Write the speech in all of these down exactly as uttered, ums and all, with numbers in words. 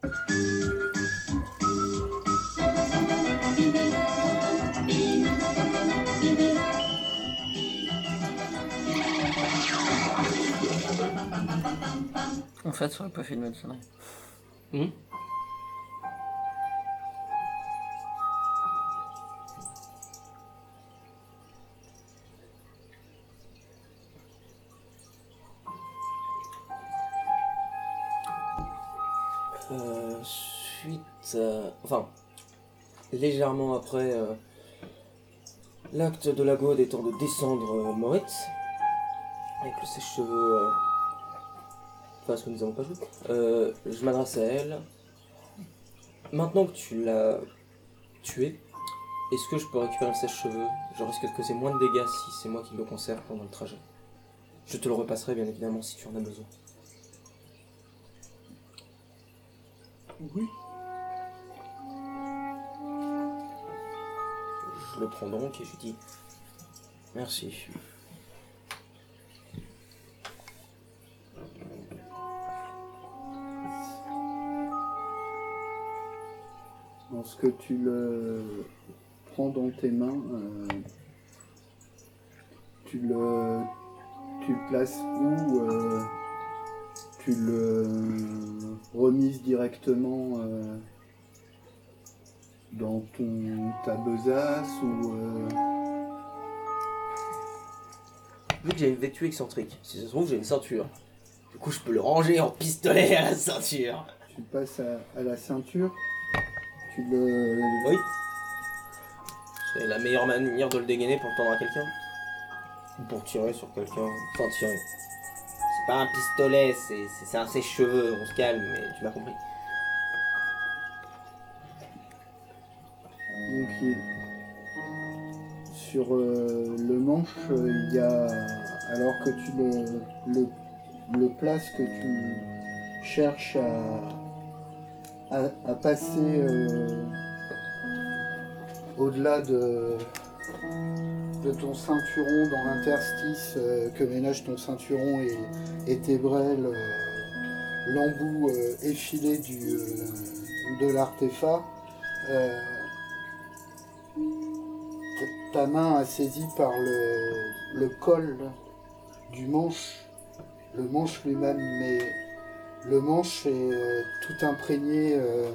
En fait, ça aurait pas fait de mal, ça, non. Mmh. Euh, suite à... Enfin, légèrement après euh, l'acte de la Gaude étant de descendre euh, Moritz, avec le sèche-cheveux... Euh... Enfin, ce que nous n'avons pas vu. Euh, je m'adresse à elle. Maintenant que tu l'as tué, est-ce que je peux récupérer le sèche-cheveux? Je risque de causer moins de dégâts si c'est moi qui le conserve pendant le trajet. Je te le repasserai bien évidemment si tu en as besoin. Oui. Je le prends donc et je dis merci. Lorsque tu le prends dans tes mains, euh, tu le tu le places où euh, tu le remises directement euh, dans ton ta besace ou euh... Vu que j'ai une vêtue excentrique, si ça se trouve j'ai une ceinture. Du coup je peux le ranger en pistolet à la ceinture. Tu passes à, à la ceinture, tu le... Oui. C'est la meilleure manière de le dégainer pour le tendre à quelqu'un. Ou pour tirer sur quelqu'un. Enfin tirer. C'est pas un pistolet, c'est, c'est, c'est un sèche-cheveux, on se calme, mais tu m'as compris. Donc il... sur euh, le manche, euh, il y a, alors que tu le, le, le places, que tu cherches à, à, à passer euh, au-delà de, de ton ceinturon, dans l'interstice euh, que ménage ton ceinturon et, et tes braies, euh, l'embout euh, effilé du, euh, de l'artefact. Euh, Ta main a saisi par le, le col du manche, le manche lui-même, mais le manche est euh, tout imprégné euh,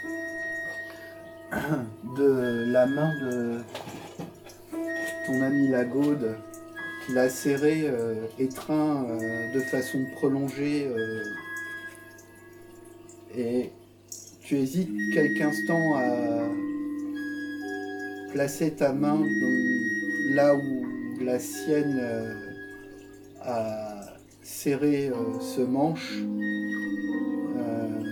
de la main de ton ami Lagaude, qui l'a serré, euh, étreint euh, de façon prolongée, euh, et tu hésites quelques instants à placer ta main dans, là où la sienne euh, a serré euh, ce manche. Euh,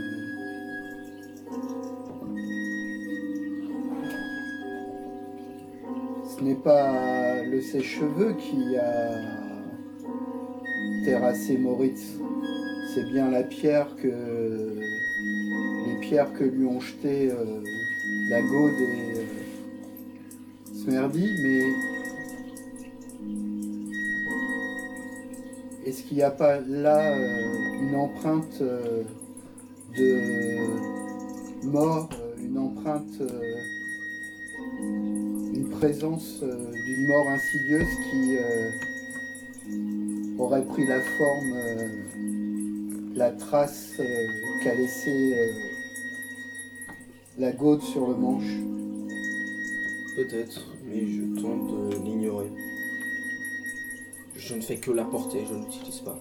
ce n'est pas le sèche-cheveux qui a terrassé Moritz, c'est bien la pierre que les pierres que lui ont jetées euh, la Gaude et euh, Smerdy, mais est-ce qu'il n'y a pas là euh, une empreinte euh, de mort, euh, une empreinte, euh, une présence euh, d'une mort insidieuse qui euh, aurait pris la forme, euh, la trace euh, qu'a laissée euh, la Gaude sur le manche? Peut-être, mais je tente de l'ignorer. Je ne fais que la porter, je ne l'utilise pas.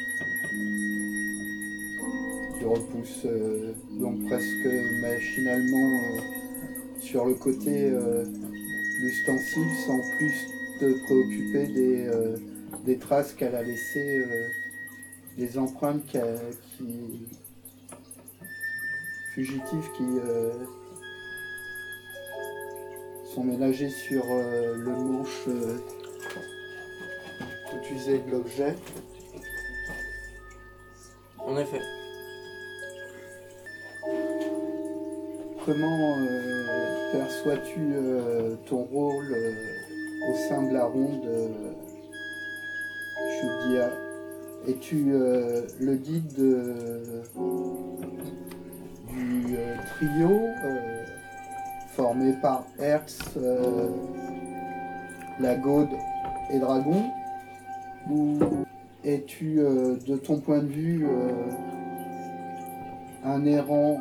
Tu repousses euh, donc presque machinalement euh, sur le côté euh, l'ustensile sans plus te préoccuper des, euh, des traces qu'elle a laissées, euh, des empreintes qui, fugitives qui euh, sont ménagées sur euh, le manche euh, utilisé de l'objet. En effet. Comment euh, perçois-tu euh, ton rôle euh, au sein de la ronde euh, Shudia? Es-tu euh, le guide de, du trio euh, formé par Hertz, euh, Lagode et Dragon, ou es-tu, euh, de ton point de vue, euh, un errant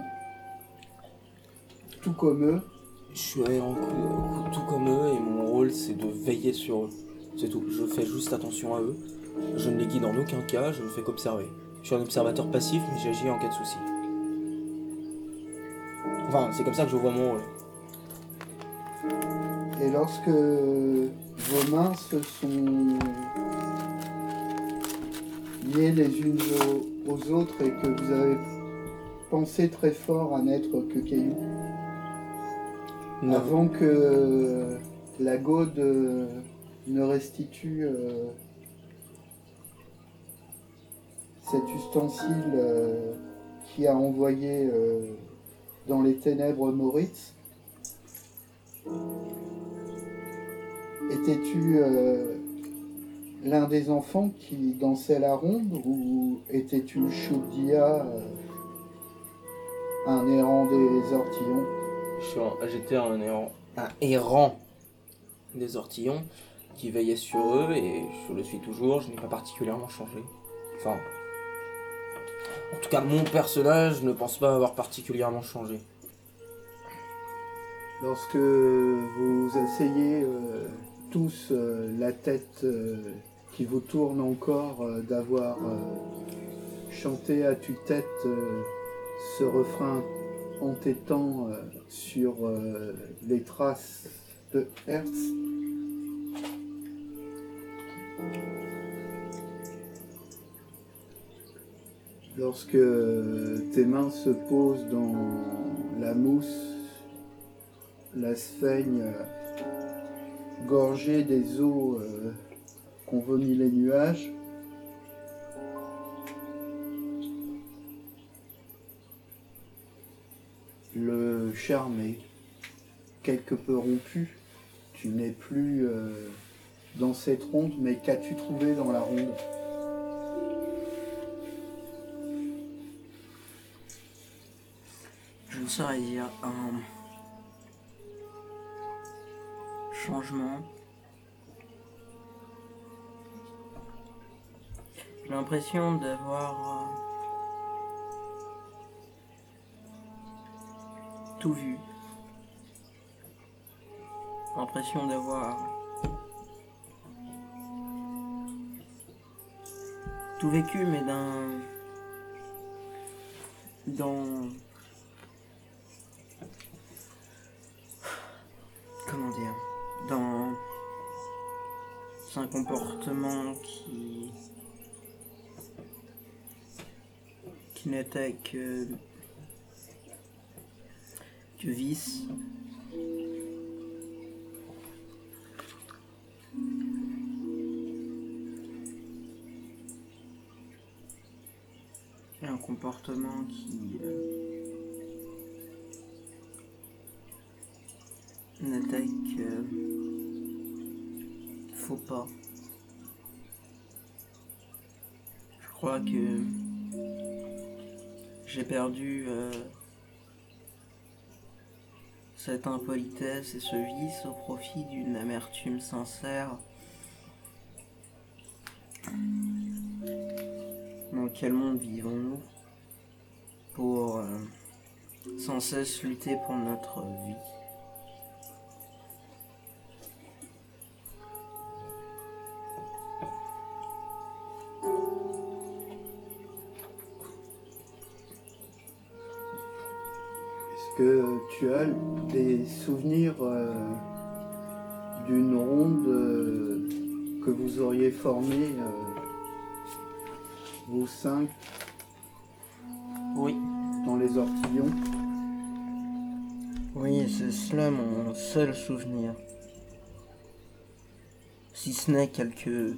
tout comme eux? Je suis un errant tout comme eux et mon rôle c'est de veiller sur eux. C'est tout. Je fais juste attention à eux. Je ne les guide en aucun cas, je ne fais qu'observer. Je suis un observateur passif, mais j'agis en cas de souci. Enfin, c'est comme ça que je vois mon rôle. Et lorsque vos mains se sont liées les unes aux, aux autres et que vous avez pensé très fort à n'être que cailloux, Non. avant que la Gaude euh, ne restitue euh, cet ustensile euh, qui a envoyé euh, dans les ténèbres Moritz, étais-tu euh, l'un des enfants qui dansait la ronde ou étais-tu Choudia, euh, un errant des ortillons? J'étais un errant, un errant des ortillons qui veillait sur eux et je le suis toujours, je n'ai pas particulièrement changé. Enfin, en tout cas mon personnage ne pense pas avoir particulièrement changé. Lorsque vous asseyez euh, tous euh, la tête euh, qui vous tourne encore euh, d'avoir euh, chanté à tue-tête euh, ce refrain entêtant euh, sur euh, les traces de Hertz, lorsque tes mains se posent dans la mousse, la sphaigne euh, gorgée des eaux euh, qu'ont vomi les nuages, le charme est quelque peu rompu. Tu n'es plus euh, dans cette ronde, mais qu'as-tu trouvé dans la ronde? Je ne saurais dire un changement. J'ai l'impression d'avoir euh, tout vu. J'ai l'impression d'avoir tout vécu, mais d'un dans comment dire dans un comportement qui qui n'était que que vice. Et un comportement qui euh, n'était que faux pas. Je crois que j'ai perdu euh, cette impolitesse et ce vice au profit d'une amertume sincère. Dans quel monde vivons-nous pour euh, sans cesse lutter pour notre vie? Est-ce que tu as des souvenirs euh, d'une ronde euh, que vous auriez formée, euh, vous cinq, Oui. dans les ortillons? Oui, c'est cela mon seul souvenir. Si ce n'est quelques...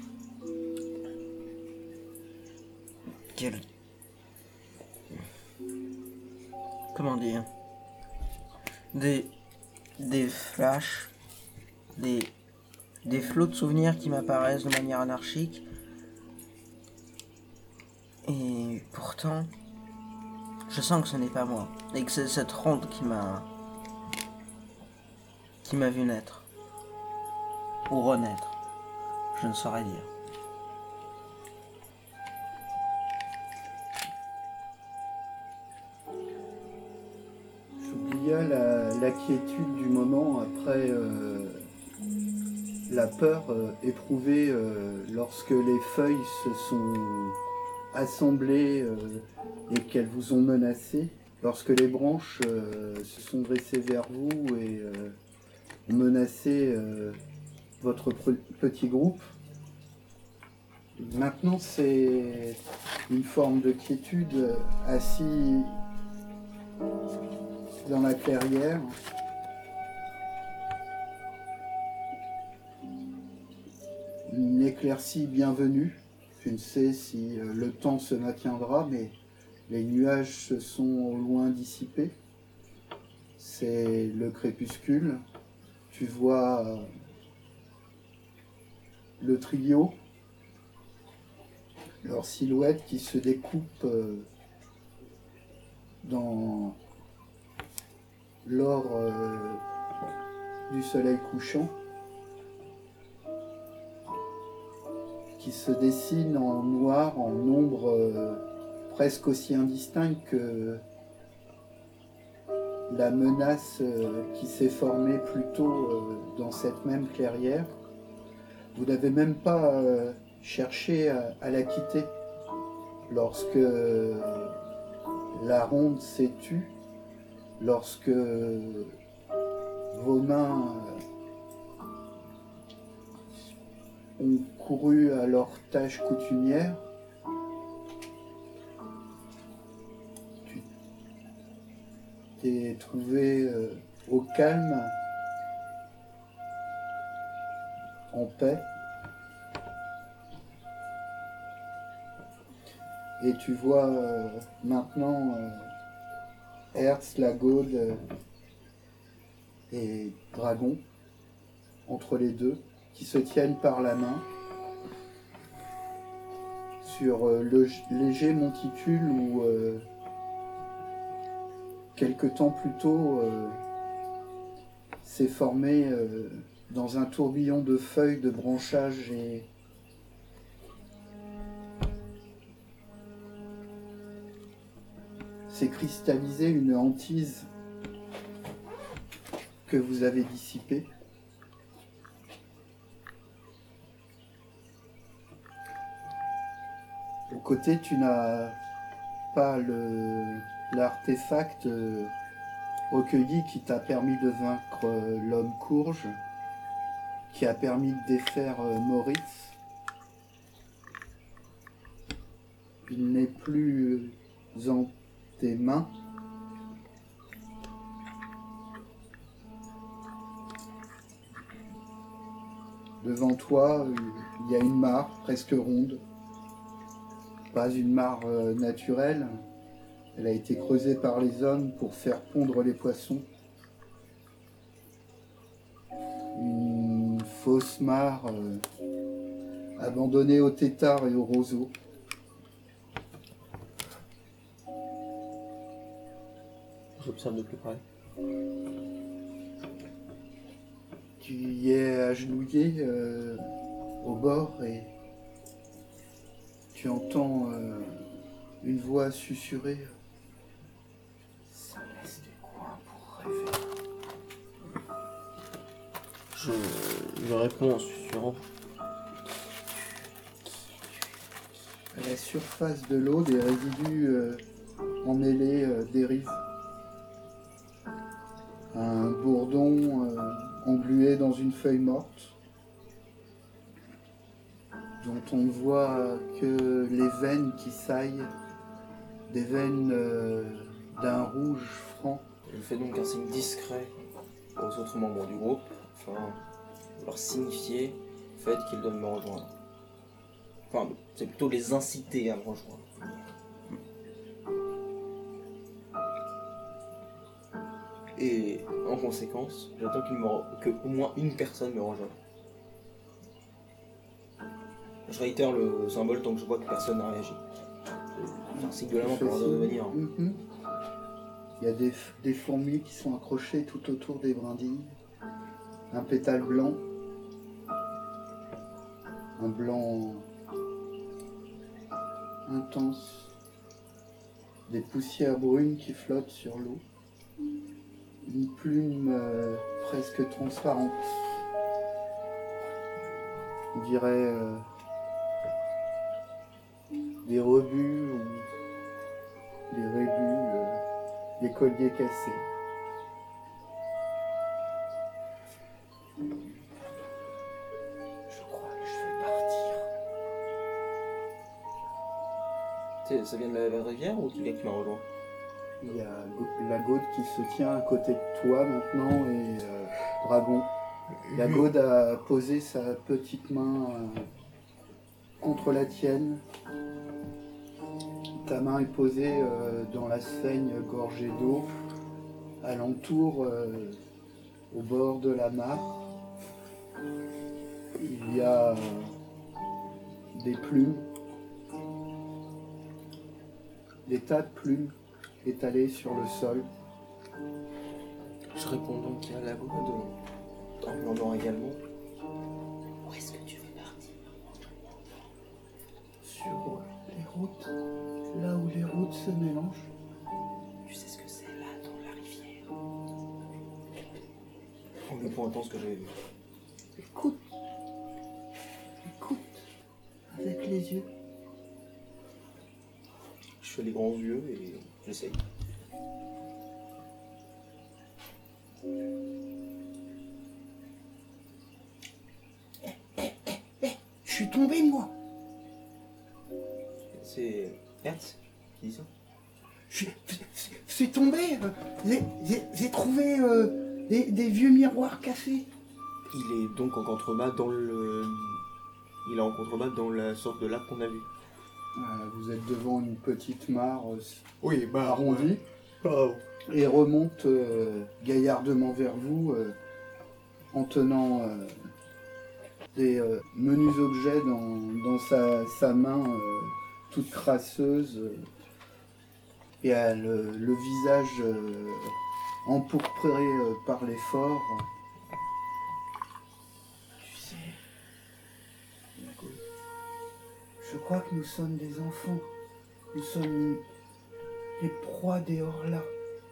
Quel... Comment dire? Des... Des flashs, des... Des flots de souvenirs qui m'apparaissent de manière anarchique. Et pourtant, Je sens que ce n'est pas moi. Et que c'est cette ronde qui m'a... qui m'a vu naître. Ou renaître. Je ne saurais dire. J'oubliais la, la quiétude du moment après euh, la peur euh, éprouvée euh, lorsque les feuilles se sont assemblées euh, et qu'elles vous ont menacé, lorsque les branches euh, se sont dressées vers vous et euh, ont menacé euh, votre petit groupe. Maintenant, c'est une forme de quiétude assis dans la clairière. Une éclaircie bienvenue. Je ne sais si le temps se maintiendra, mais les nuages se sont au loin dissipés. C'est le crépuscule. Tu vois le trio, leur silhouette qui se découpe dans l'or euh, du soleil couchant, qui se dessine en noir, en ombre euh, presque aussi indistincte que la menace euh, qui s'est formée plus tôt euh, dans cette même clairière. Vous n'avez même pas euh, cherché à, à la quitter lorsque euh, la ronde s'est tue, lorsque vos mains ont couru à leur tâche coutumière. Tu t'es trouvé euh, au calme, en paix, et tu vois euh, maintenant euh, Hertz, Lagode euh, et Dragon, entre les deux, qui se tiennent par la main sur euh, le léger monticule où, euh, quelque temps plus tôt, euh, s'est formé euh, dans un tourbillon de feuilles, de branchages et s'est cristallisé une hantise que vous avez dissipée. Au côté, tu n'as pas le, l'artefact euh, recueilli qui t'a permis de vaincre euh, l'homme courge, qui a permis de défaire euh, Moritz. Il n'est plus en tes mains. Devant toi, il y a une mare presque ronde. Pas une mare euh, naturelle. Elle a été creusée par les hommes pour faire pondre les poissons. Une fausse mare euh, abandonnée aux têtards et aux roseaux. J'observe de plus près. Tu y es agenouillé euh, au bord et tu entends euh, une voix susurrer. Ça laisse des coins pour rêver. Je, je réponds en susurrant. À la surface de l'eau, des résidus euh, emmêlés euh, dérivent. Un bourdon euh, englué dans une feuille morte, dont on ne voit que les veines qui saillent, des veines euh, d'un rouge franc. Je fais donc un signe discret aux autres membres du groupe, afin de leur signifier le fait qu'ils doivent me rejoindre. Enfin, c'est plutôt les inciter à me rejoindre. Et en conséquence, j'attends qu'il me re... que au moins une personne me rejoigne. Je réitère le symbole tant que je vois que personne n'a réagi. C'est un signe de la main pour leur dire de venir. Mm-hmm. Il y a des, des fourmis qui sont accrochées tout autour des brindilles. Un pétale blanc. Un blanc intense. Des poussières brunes qui flottent sur l'eau. Une plume euh, presque transparente. On dirait euh, des rebuts ou des rébus, euh, des colliers cassés. Je crois que je vais partir. C'est- Ça vient de la, la rivière ou quelqu'un qui m'a rejoint? Il y a Go- la Gaude qui se tient à côté de toi maintenant et euh, Dragon. La Gaude a posé sa petite main euh, contre la tienne. Ta main est posée euh, dans la Seigne gorgée d'eau, alentour, euh, au bord de la mare. Il y a euh, des plumes, des tas de plumes étalées sur le sol. Je réponds donc à la Gaude en demandant également où est-ce que tu veux partir? Sur les routes, là où les routes se mélangent. Tu sais ce que c'est là dans la rivière? En lui pointant ce que j'ai vu. Écoute, écoute, avec les yeux. Je fais les grands yeux et j'essaye. Je suis tombé, moi. C'est Hertz qui dit ça? Je je suis tombé. euh, J'ai- J'ai j'ai trouvé euh, des, des vieux miroirs cassés. Il est donc en contrebas dans le... Il est en contrebas dans la sorte de lac qu'on a vu. Voilà, vous êtes devant une petite mare euh, Oui, bah arrondie Oh. et remonte euh, gaillardement vers vous euh, en tenant euh, des euh, menus objets dans, dans sa, sa main euh, toute crasseuse euh, et a le, le visage euh, empourpré euh, par l'effort. Tu sais, je crois que nous sommes des enfants. Nous sommes les proies des Horlas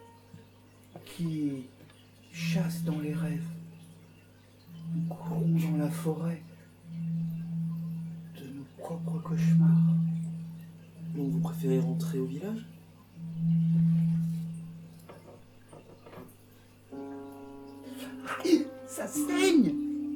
qui chassent dans les rêves. Nous courons dans la forêt de nos propres cauchemars. Donc vous préférez rentrer au village? Ça saigne!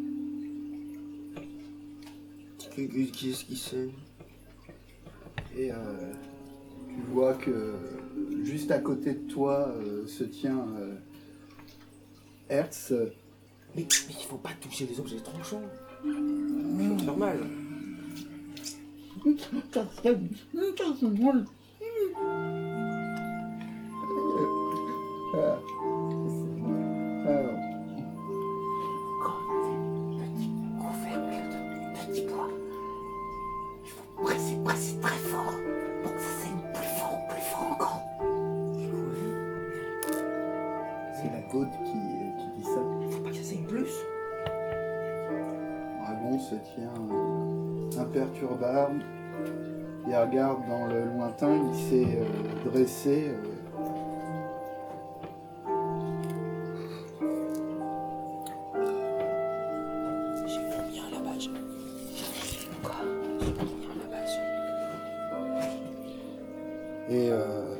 Qui, qui, qui est-ce qui sait? Et euh, tu vois que juste à côté de toi euh, se tient euh, Hertz. Mais, mais il faut pas toucher les objets tranchants. Ça va te faire mal. Ça saigne, ça saigne. Euh, alors, Comme des petits couvercles de petits pois. Il faut presser, presser très fort pour que ça saigne plus fort, plus fort encore. c'est la Gaude qui, qui dit ça. Faut pas que ça saigne plus. Dragon se tient euh, imperturbable. Il regarde dans le lointain, il s'est euh, dressé. euh, J'ai combien là-bas? J'ai Quoi? J'ai combien là-bas? Et euh,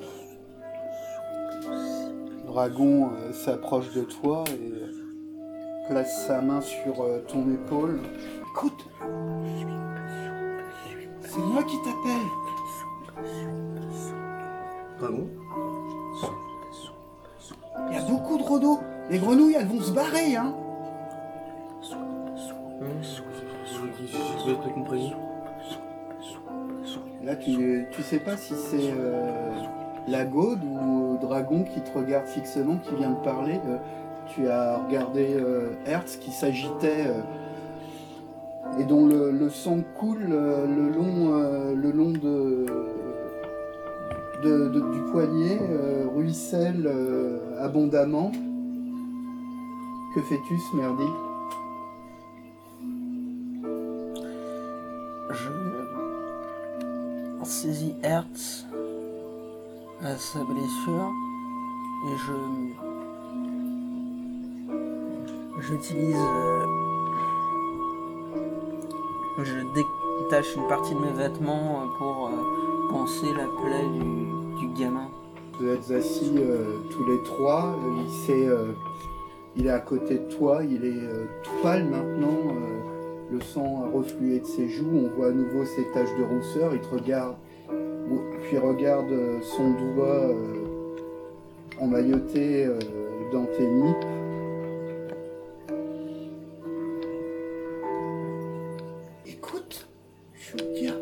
Dragon euh, s'approche de toi et euh, place sa main sur euh, ton épaule. Écoute, c'est moi qui t'appelle. Dragon? Il y a beaucoup de rodos. Les grenouilles, elles vont se barrer, hein. J'ai pas compris. Là, tu, tu sais pas si c'est euh, la Gaude ou Dragon qui te regarde fixement, qui vient de parler. Euh, tu as regardé euh, Hertz qui s'agitait euh, et dont le, le sang coule euh, le long, euh, le long de, de, de- du poignet euh, ruisselle euh, abondamment. Que fais-tu, Smerdy? Je saisis Hertz à sa blessure et je j'utilise euh, je détache une partie de mes vêtements pour euh, panser la plaie du, du gamin. Vous êtes assis euh, tous les trois. Il, s'est, euh, il est à côté de toi. Il est euh, tout pâle maintenant. euh, le sang a reflué de ses joues. On voit à nouveau ses taches de rousseur. Il te regarde, puis regarde euh, son doigt euh, emmailloté euh, dans tes nippes. Écoute, je veux te dire.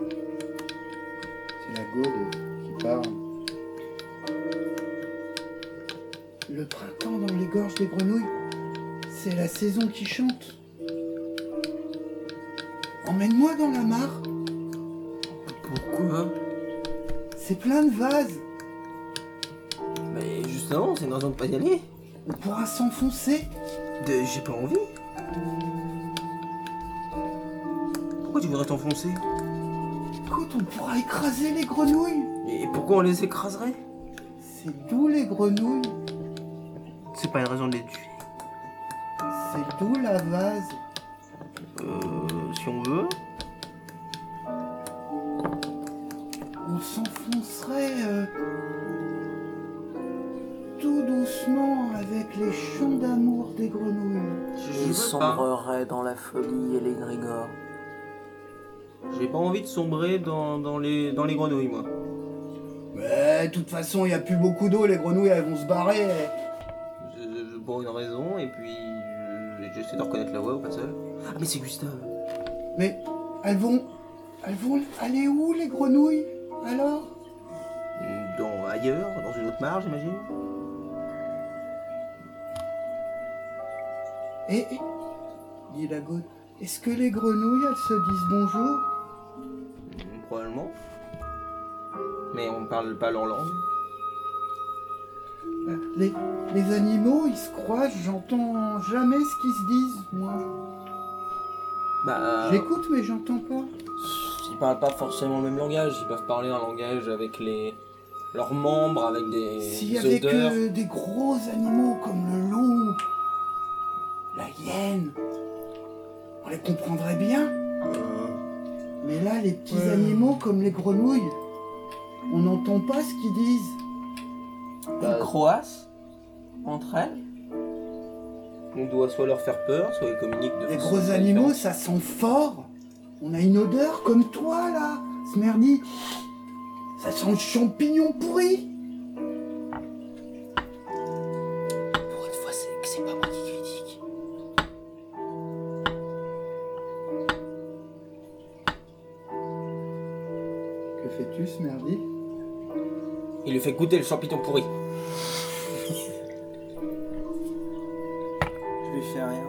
C'est la Gaude qui parle. Le printemps dans les gorges des grenouilles, c'est la saison qui chante. Emmène-moi dans la mare, Pourquoi? c'est plein de vases. Mais justement, c'est une raison de pas y aller. On pourra s'enfoncer. De... J'ai pas envie. Pourquoi tu voudrais t'enfoncer? Écoute, on pourra écraser les grenouilles. Et pourquoi on les écraserait? C'est d'où les grenouilles, C'est pas une raison de les tuer. c'est d'où la vase. Euh... Si on veut. On s'enfoncerait euh, tout doucement avec les chants d'amour des grenouilles. Je, Il je veux pas. sombrerait dans la folie et les grégores. J'ai pas envie de sombrer dans, dans, les, dans les grenouilles, moi. Mais de toute façon, il n'y a plus beaucoup d'eau, les grenouilles elles vont se barrer. Je, je- pour une raison, et puis je- j'essaie de reconnaître la voix au passage. Ah, mais c'est Gustave. Mais elles vont. Elles vont aller où les grenouilles alors? Dans ailleurs, dans une autre mare, j'imagine. Et, et dit la Gaude, est-ce que les grenouilles elles se disent bonjour? Hmm, Probablement. Mais on parle pas leur langue. Euh, Les, les animaux ils se croisent, j'entends jamais ce qu'ils se disent, moi. Bah. J'écoute mais j'entends pas. Ils parlent pas forcément le même langage, ils peuvent parler un langage avec les leurs membres, avec des S'il y avait odeurs. que des gros animaux comme le loup, la hyène, on les comprendrait bien. Mais là, les petits Ouais. animaux comme les grenouilles, on n'entend pas ce qu'ils disent. Ils croassent entre elles. On doit soit leur faire peur, soit ils communiquent de Les façon gros très animaux, différente. ça sent fort. On a une odeur comme toi, là, Smerdy. Ça sent le champignon pourri. Pour une fois, c'est que c'est pas moi qui critique. Que fais-tu, Smerdy? Il lui fait goûter le champignon pourri. Je lui fais rien.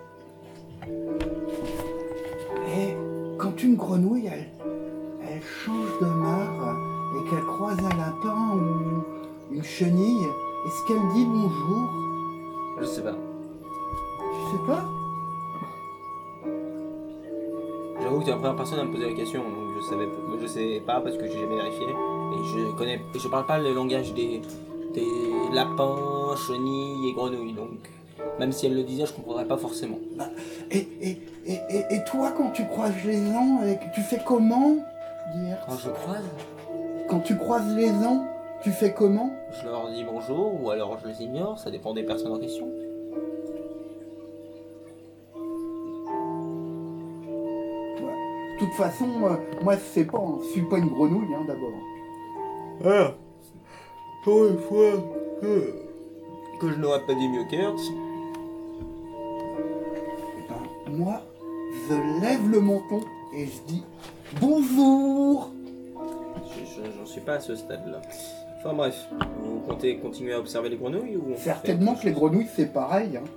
Et quand une grenouille, elle, elle change de mare et qu'elle croise un lapin ou une chenille, est-ce qu'elle dit bonjour? Je sais pas. Tu sais pas? J'avoue que t'es la première personne à me poser la question, donc je savais je sais pas parce que j'ai jamais vérifié. Et je connais et je parle pas le langage des, des lapins, chenilles et grenouilles, donc même si elle le disait, je comprendrais pas forcément. Et, et, et, et, et toi, quand tu croises les gens, et que tu fais comment? Dire. Quand je croise, Quand tu croises les gens, tu fais comment? je leur dis bonjour ou alors je les ignore, ça dépend des personnes en question. De toute façon, euh, moi, c'est pas, je suis pas une grenouille, hein, d'abord. Ah, pour une fois que, que je n'aurais pas dit mieux qu'Hertz. Eh ben, moi, je lève le menton et je dis bonjour. Je- je- J'en suis pas à ce stade-là. Enfin bref, vous comptez continuer à observer les grenouilles ou on fait Certainement autre que les chose? grenouilles, c'est pareil. Hein.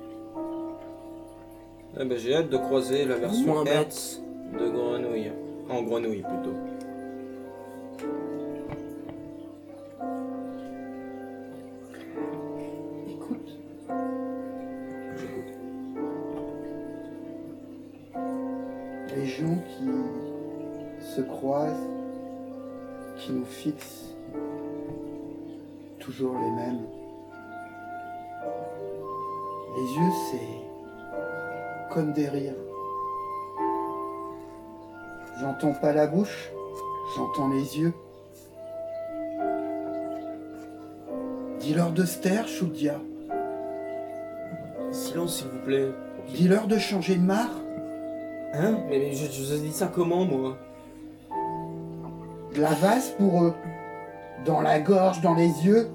Eh ben, j'ai hâte de croiser la version Moins Hertz de grenouille. En grenouille plutôt. gens qui se croisent, qui nous fixent, toujours les mêmes. Les yeux, c'est comme des rires. J'entends pas la bouche, j'entends les yeux. Dis-leur de se taire, Choudia. Silence, s'il vous plaît. Dis-leur de changer de marre. Hein? Mais, mais je, je vous ai dit ça comment, moi? De la vase pour eux. Dans la gorge, dans les yeux.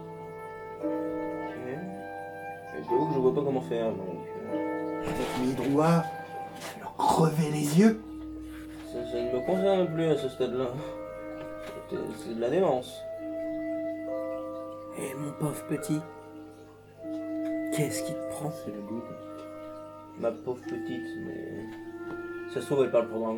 Ok. Je t'avoue que je vois pas comment faire, donc... euh, Avec mes doigts, leur crever les yeux. Ça, ça ne me concerne plus à ce stade-là. C'est c'est de la démence. Eh mon pauvre petit, qu'est-ce qui te prend? C'est le doute. Ma pauvre petite, mais... Ça se trouve, elle parle pour Dragon.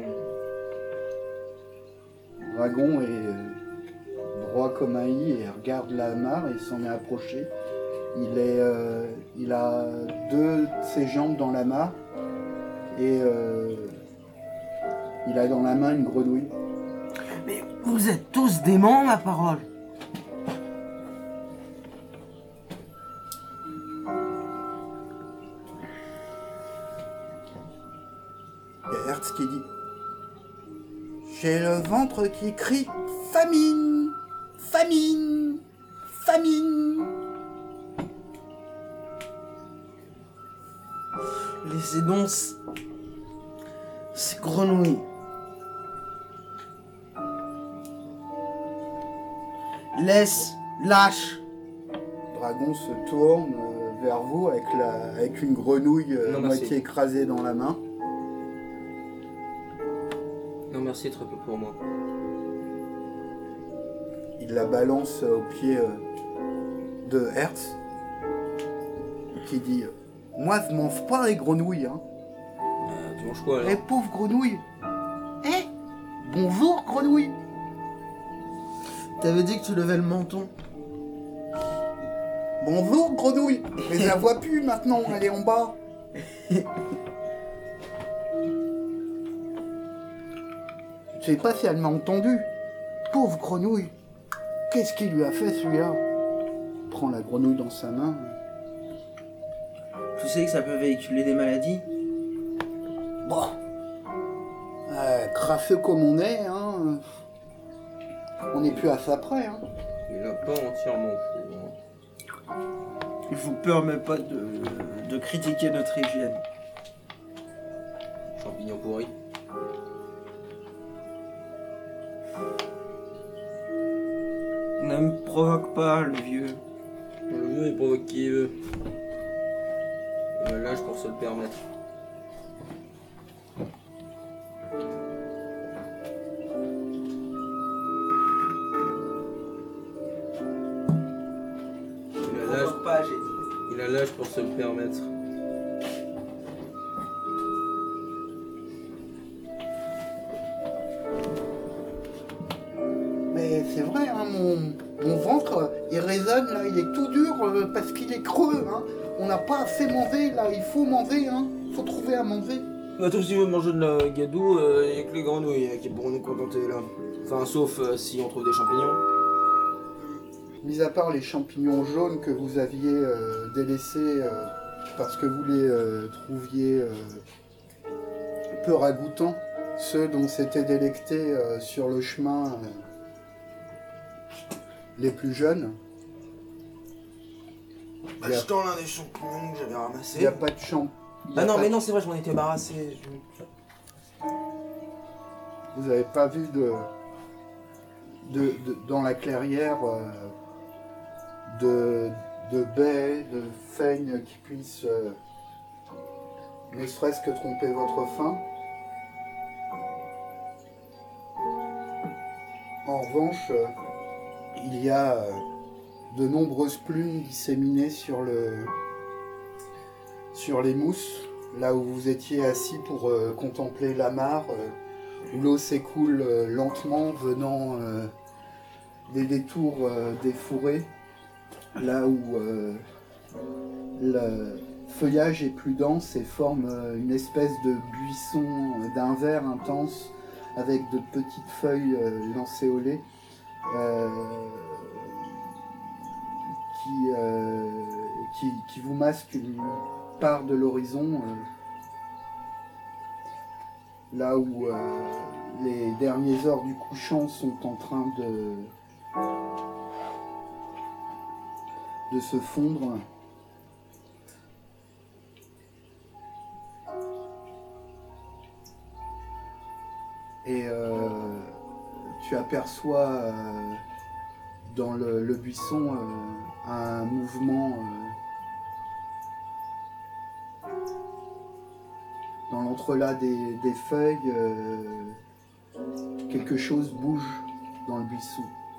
Dragon est euh, droit comme un i et regarde la mare et s'en est approché. Il, est, euh, il a deux de ses jambes dans la mare et euh, il a dans la main une grenouille. Mais vous êtes tous démons, ma parole. Il y a Hertz qui dit « J'ai le ventre qui crie famine, famine, famine. Laissez donc c- ces grenouilles. Laisse, lâche. » Dragon se tourne euh, vers vous avec, la, avec une grenouille euh, Non, merci. moitié écrasée dans la main. Non, merci, très peu pour moi. Il la balance au pied euh, de Hertz, qui dit « Moi, je mange pas les grenouilles, hein. Euh, tu manges quoi, alors? Les pauvres grenouilles. Eh, bonjour, grenouille. T'avais dit que tu levais le menton. Bonjour, grenouille. Mais je la vois plus maintenant, elle est en bas. Je sais pas si elle m'a entendu. Pauvre grenouille. Qu'est-ce qu'il lui a fait, celui-là? Prend la grenouille dans sa main. Tu sais que ça peut véhiculer des maladies? Bon. Euh, crasseux comme on est, hein. On n'est plus à ça près, hein. Il a pas entièrement fou. Hein. Je vous permets pas de, de critiquer notre hygiène. Champignon pourri. Ne me provoque pas, le vieux. Le vieux, il provoque qui il veut. Il a l'âge pour se le permettre. Il a l'âge, pas, j'ai dit. il a l'âge pour se le permettre. Mais c'est vrai, hein, mon, mon ventre, il résonne, là, il est tout dur euh, parce qu'il est creux, hein. On n'a pas assez mangé, là, il faut manger, hein. Il faut trouver à manger. Bah, toi, si tu veux manger de la gadou, il n'y a que les grenouilles euh, qui pourront nous contenter là. Enfin, sauf euh, si on trouve des champignons. Mis à part les champignons jaunes que vous aviez euh, délaissés euh, parce que vous les euh, trouviez euh, peu ragoûtants, ceux dont s'étaient délectés euh, sur le chemin euh, les plus jeunes, Bah, Il y a- je tends l'un des champignons que j'avais il ramassé. n'y a pas de champ. il y a Ah non, pas mais de- non, c'est vrai, je m'en étais débarrassé. Je- Vous n'avez pas vu de, de, de- dans la clairière euh, de, de baies, de feignes qui puissent euh, ne serait-ce que tromper votre faim. En revanche, euh, il y a euh, de nombreuses plumes disséminées sur, le, sur les mousses, là où vous étiez assis pour euh, contempler la mare, euh, où l'eau s'écoule euh, lentement venant euh, des détours euh, des fourrés, là où euh, le- feuillage est plus dense et forme euh, une espèce de buisson euh, d'un vert intense avec de petites feuilles euh, lancéolées euh, qui, euh, qui, qui vous masque une part de l'horizon, euh, là où euh, les derniers heures du couchant sont en train de, de se fondre. Et euh, tu aperçois euh, dans le, le buisson euh, un mouvement euh, dans l'entrelac des, des feuilles, euh, quelque chose bouge dans le buisson.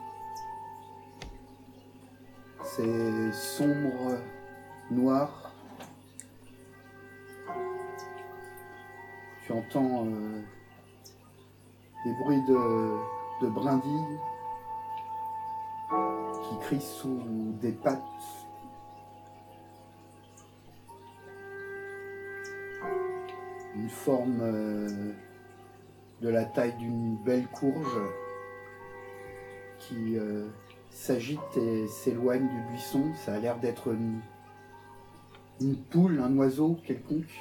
C'est sombre, noir. Tu entends euh, des bruits de, de brindilles qui crient sous des pattes. Une forme euh, de la taille d'une belle courge qui euh, s'agite et s'éloigne du buisson. Ça a l'air d'être une, une poule, un oiseau quelconque.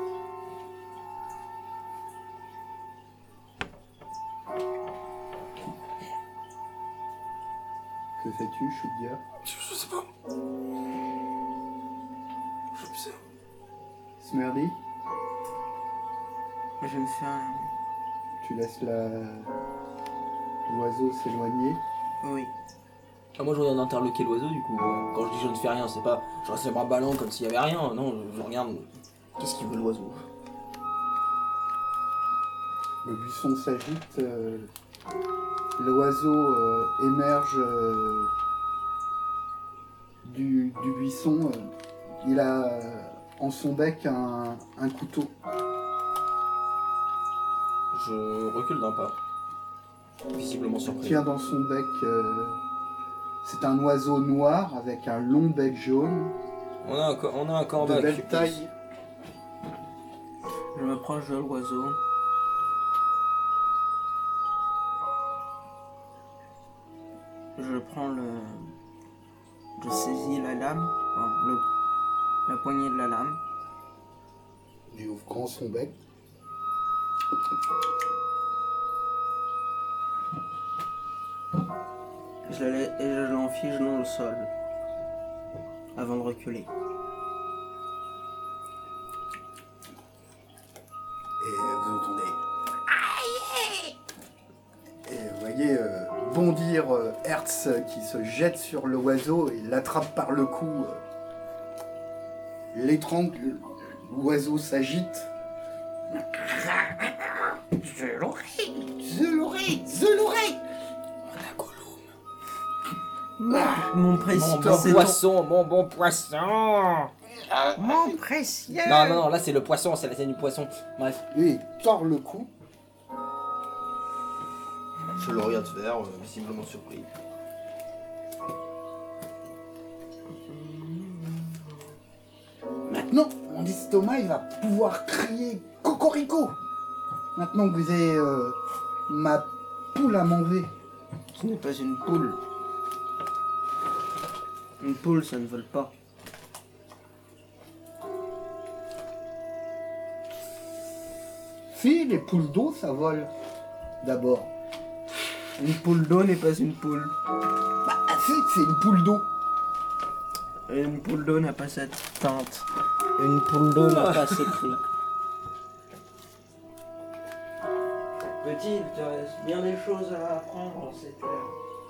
Que fais-tu, Choudia? Je, je sais pas. J'observe. Smurdy, Je me fais un... tu laisses la... l'oiseau s'éloigner. Oui. Ah, moi je regarde interloquer l'oiseau du coup. euh, Quand je dis je ne fais rien, c'est pas je reste les bras ballants comme s'il y avait rien. Non, je, je regarde. Qu'est-ce qu'il veut l'oiseau? Le buisson s'agite. euh, L'oiseau euh, émerge euh, du, du buisson. euh, Il a euh, en son bec un, un couteau. Je recule d'un pas. Visiblement Il surpris. tient dans son bec. euh, C'est un oiseau noir avec un long bec jaune, On a un, co- on a un de corbac. belle taille. Je m'approche de l'oiseau. Je prends le... Je saisis la lame, enfin, le... la poignée de la lame. Il ouvre grand son bec. Je la lai- et je l'enfige dans le sol. Avant de reculer. Et vous entendez. Et vous voyez euh, bondir euh, Hertz euh, qui se jette sur l'oiseau et l'attrape par le cou. euh, L'étrangle, l'oiseau s'agite. Je l'aurai, je l'aurai, je l'aurai. Mon précieux. Mon bon c'est poisson, mon bon poisson. Mon précieux. Non, non, non, là c'est le poisson, c'est la scène du poisson. Bref. Lui, il tord le cou. Je le regarde faire, euh, visiblement surpris. Maintenant, mon estomac, il va pouvoir crier cocorico. Maintenant que vous avez euh, ma poule à manger. Ce n'est pas une poule. Une poule, ça ne vole pas. Si, les poules d'eau, ça vole. D'abord. Une poule d'eau n'est pas une poule. Bah, si, c'est une poule d'eau. Et une poule d'eau n'a pas cette teinte. Et une poule d'eau n'a pas ces cris. Petit, il te reste bien des choses à apprendre en cette ère.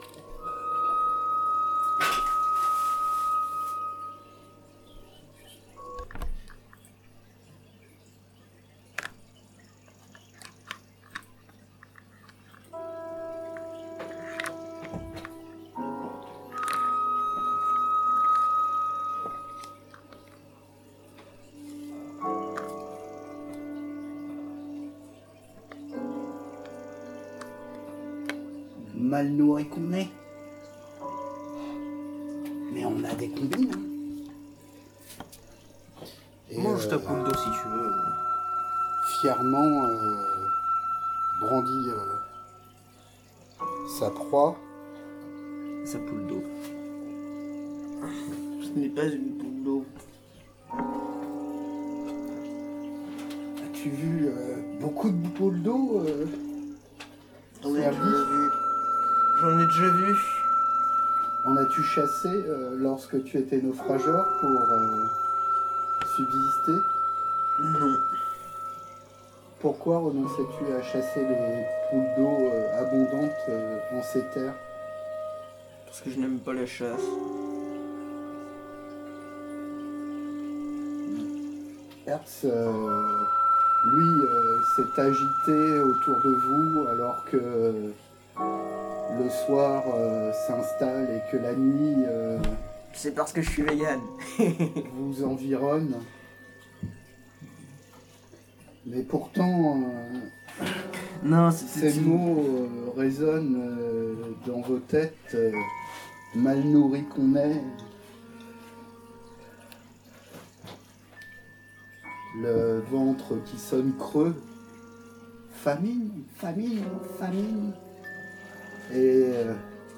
Mal nourri qu'on est. Mais on a des combines. Hein. touche ta poule d'eau si tu veux. fièrement euh, brandit euh, sa proie. Sa poule d'eau. Ce n'est pas une poule d'eau. As-tu vu euh, beaucoup de poules d'eau euh, J'en ai Servi déjà vu. J'en ai déjà vu. En as-tu chassé euh, lorsque tu étais naufrageur pour euh, subsister? Non. Pourquoi renonçais-tu à chasser les poules d'eau euh, abondantes euh, en ces terres? Parce que je n'aime pas la chasse. Hertz, euh, lui, euh, s'est agité autour de vous alors que euh, le soir euh, s'installe et que la nuit euh, C'est parce que je suis vegan. vous environne. Mais pourtant, euh, Non, c'est ces mots euh, résonnent euh, dans vos têtes, euh, mal nourris qu'on est. Le ventre qui sonne creux. Famine, famine, famine. Et euh,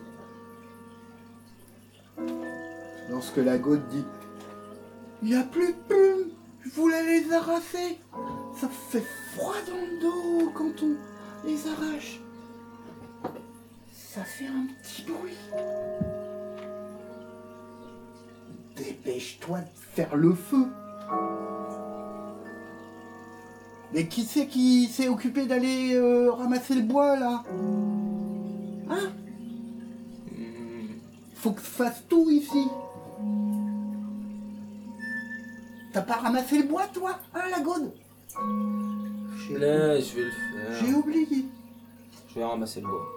lorsque la goutte dit « Il n'y a plus de plumes, je voulais les arracher. Ça fait froid dans le dos quand on les arrache. Ça fait un petit bruit. Dépêche-toi de faire le feu. » Mais qui c'est qui s'est occupé d'aller euh, ramasser le bois, là? Hein? Faut que je fasse tout ici. T'as pas ramassé le bois, toi? Hein, la gaude? J'ai Là, je vais le faire. j'ai oublié. Je vais ramasser le bois.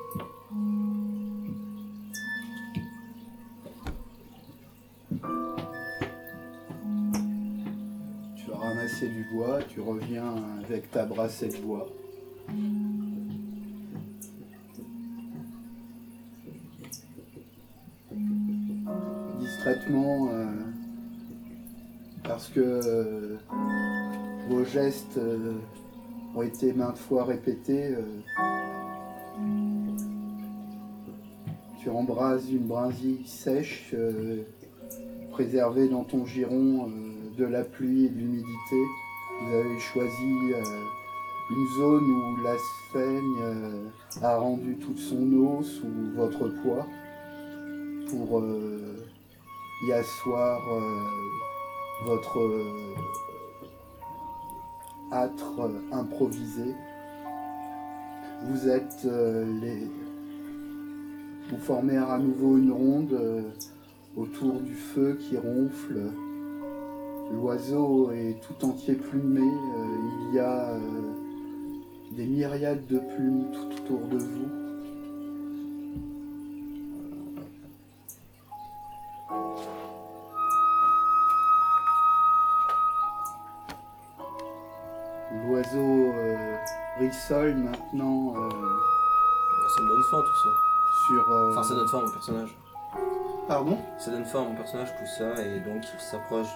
Tu vas ramasser du bois, tu reviens avec ta brassée de bois. Distraitement, euh, parce que euh, vos gestes euh, ont été maintes fois répétés, euh, tu embrases une brindille sèche, euh, préservée dans ton giron euh, de la pluie et de l'humidité. Vous avez choisi euh, une zone où la Seigne euh, a rendu toute son eau sous votre poids pour euh, y asseoir euh, votre euh, âtre euh, improvisé. Vous êtes euh, les... Vous formez à nouveau une ronde euh, autour du feu qui ronfle. L'oiseau est tout entier plumé. Euh, il y a euh, des myriades de plumes tout autour de vous. L'oiseau euh, rissole maintenant euh, Ça me donne faim tout ça. sur... euh, Enfin, ça donne faim à mon personnage. Pardon? Ça donne faim à mon personnage tout ça, et donc il s'approche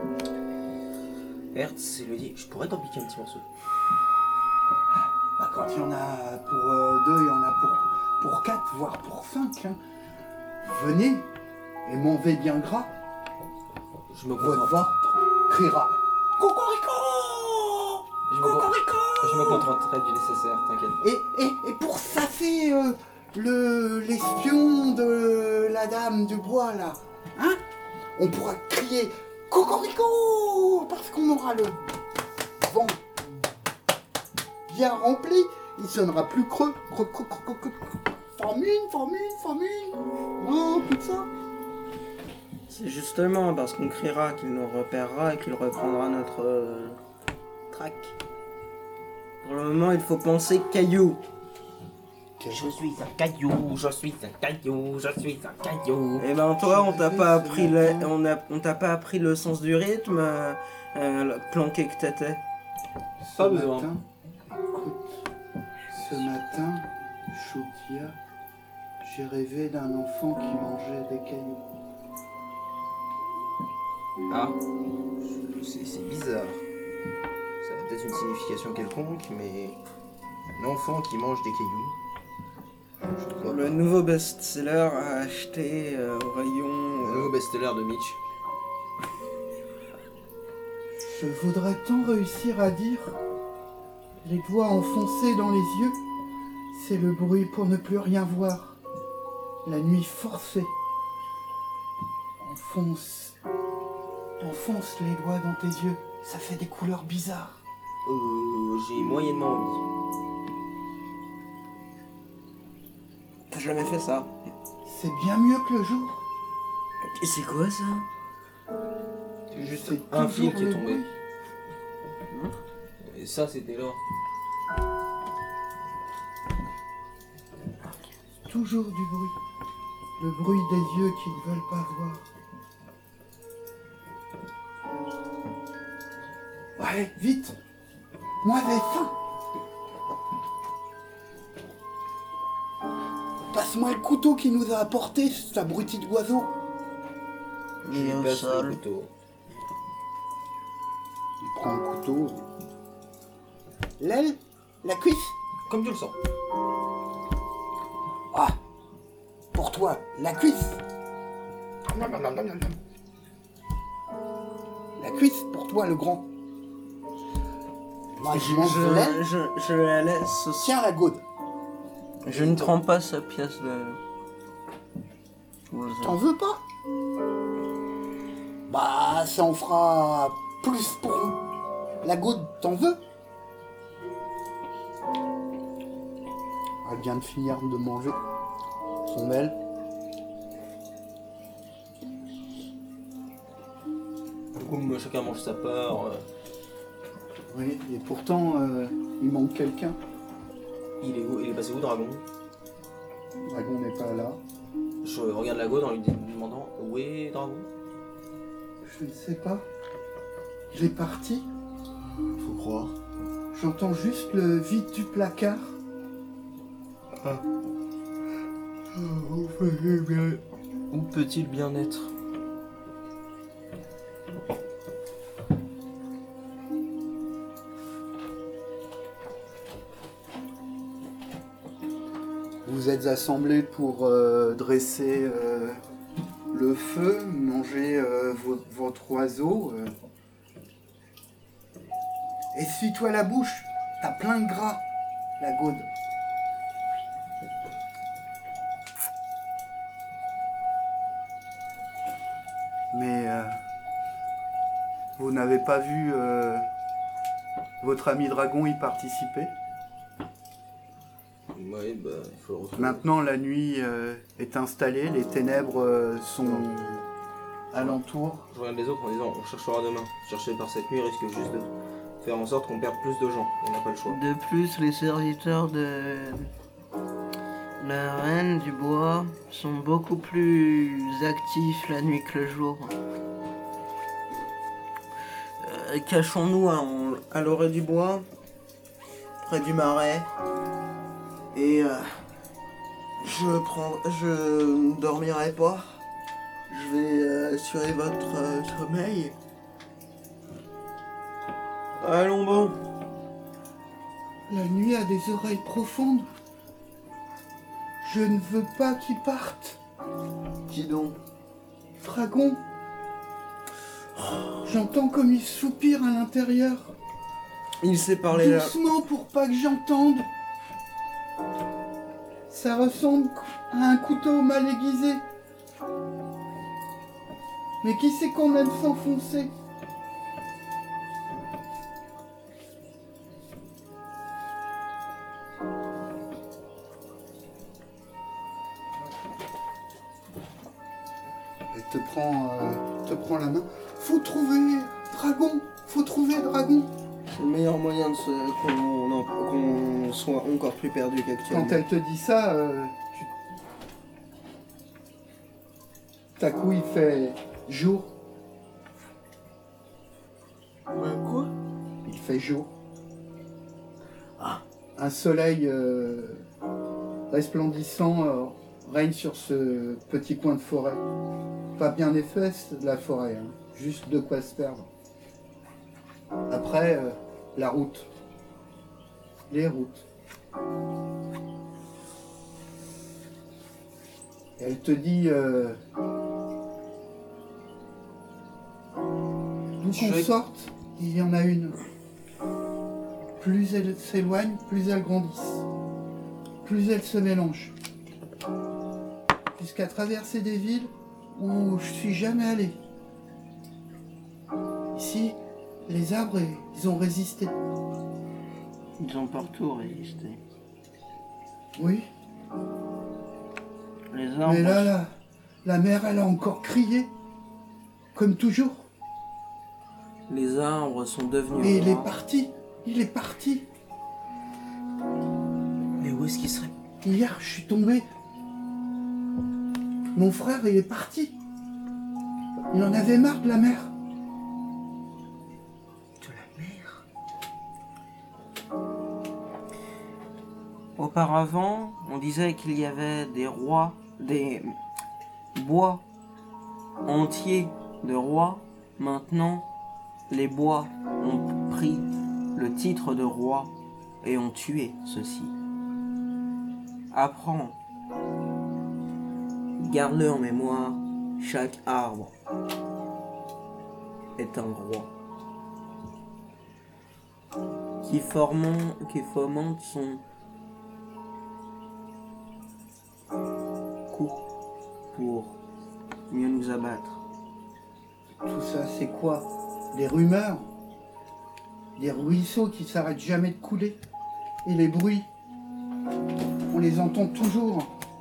de Hertz et lui dit: je pourrais t'en piquer un petit morceau. Bah, quand il y en a pour euh, deux, il y en a pour, pour quatre, voire pour cinq. Hein. Venez et mangez bien gras. Je me Votre contente. ventre criera Cocorico! Je me, con- Cocorico! je me contenterai du nécessaire, t'inquiète. Et, et, et pour saffer euh, le, l'espion de la dame du bois, là, hein, on pourra crier Cocorico! Parce qu'on aura le vent bien rempli, il sonnera plus creux. Creux, creux, creux, creux, creux. Famine, famine, famine. Non, tout ça. C'est justement parce qu'on criera qu'il nous repérera et qu'il reprendra notre euh, track. Pour le moment, il faut penser caillou. Je suis un caillou, je suis un caillou, je suis un caillou. Et ben toi, on t'a pas appris le, on a, on t'a pas appris le sens du rythme, euh, euh, le planqué que t'étais. Ce Pas besoin. matin, écoute, ce matin, Choukia, j'ai rêvé d'un enfant qui mangeait des cailloux. Ah, C'est c'est bizarre. Ça a peut-être une signification quelconque, mais un enfant qui mange des cailloux. Je crois Le pas. nouveau best-seller à acheter euh, au rayon. Le euh, nouveau best-seller de Mitch. Je voudrais tant réussir à dire, les doigts enfoncés dans les yeux, c'est le bruit pour ne plus rien voir. La nuit forcée. Enfonce. Enfonce les doigts dans tes yeux. Ça fait des couleurs bizarres. Euh, j'ai moyennement envie. T'as jamais fait ça? C'est bien mieux que le jour. Et c'est quoi ça? C'est juste C'est un toujours fil qui est le tombé. bruit. Et ça, c'était là. Toujours du bruit. Le bruit des yeux qui ne veulent pas voir. Ouais, vite. Moi j'ai faim. Passe-moi le couteau qui nous a apporté, cet abruti d'oiseau. Il est Je au passe le sol. couteau. Il prend un couteau. L'aile, la cuisse. Comme tu le sens. Ah, pour toi, la cuisse. La cuisse, pour toi, le grand. Moi, je mange de l'aile. Je, je, je la laisse. aussi. Tiens la goude. Je ne prends pas sa pièce de. oiseau. T'en veux pas? Bah, ça en fera plus pour nous. La goude, t'en veux? Elle vient de finir de manger son aile. Du coup, chacun mange sa part. euh, Oui, et pourtant, euh, il manque quelqu'un. Il est où? Il est passé où, Dragon? Le dragon n'est pas là. Je regarde la gode en lui demandant où est Dragon? Je ne sais pas. Il est parti. Faut croire. J'entends juste le vide du placard. Ah. Où peut-il bien être? Vous êtes assemblés pour euh, dresser euh, le feu, manger euh, vo- votre oiseau. euh. Essuie-toi la bouche, t'as plein de gras, la goude. Mais euh, vous n'avez pas vu euh, votre ami dragon y participer. Ouais, bah, il faut le retrouver. Maintenant, la nuit euh, est installée, les ténèbres euh, sont alentour. Je regarde les autres en disant on cherchera demain. Chercher par cette nuit risque juste de faire en sorte qu'on perde plus de gens. On n'a pas le choix. De plus, les serviteurs de la reine du bois sont beaucoup plus actifs la nuit que le jour. Euh, Cachons-nous à, à l'orée du bois, près du marais, et euh, je prends, je ne dormirai pas. Je vais euh, assurer votre euh, sommeil. Allons bon. La nuit a des oreilles profondes. Je ne veux pas qu'il parte. Dis donc. Dragon. J'entends comme il soupire à l'intérieur. Il s'est parlé là. Doucement pour pas que j'entende. Ça ressemble à un couteau mal aiguisé. Mais qui c'est qu'on aime s'enfoncer? Elle te prend, euh, te prend la main. Faut trouver Dragon. Faut trouver Dragon. C'est le meilleur moyen de se, qu'on, en- qu'on soit encore plus perdu qu'actuellement. Quand elle te dit ça, euh, tu... Tout à coup, il fait jour. Ouais, quoi? Il fait jour. Ah. Un soleil euh, resplendissant euh, règne sur ce petit coin de forêt. Pas bien effet, c'est de la forêt. Hein. Juste de quoi se perdre. Après, euh, la route. Les routes. Et elle te dit... Euh, d'où qu'on Je- sorte, il y en a une. Plus elle s'éloigne, plus elle grandissent. Plus elle se mélange. Jusqu'à traverser des villes où je suis jamais allé. Ici, les arbres, ils ont résisté. Ils ont partout résisté. Oui, Les arbres. mais là, la, la mer, elle a encore crié. Comme toujours. Les arbres sont devenus. Et il est rares. parti. Il est parti. Mais où est-ce qu'il serait? Hier, je suis tombé. Mon frère, il est parti. Il en avait marre de la mer. De la mer. Auparavant, on disait qu'il y avait des rois, des bois entiers de rois. Maintenant, les bois ont pris le titre de roi et ont tué ceux-ci. Apprends. Garde-le en mémoire, chaque arbre est un roi. Qui, formant, qui fomente son coup pour mieux nous abattre. Tout ça, c'est quoi? Des rumeurs? Des ruisseaux qui s'arrêtent jamais de couler? Et les bruits? On les entend toujours.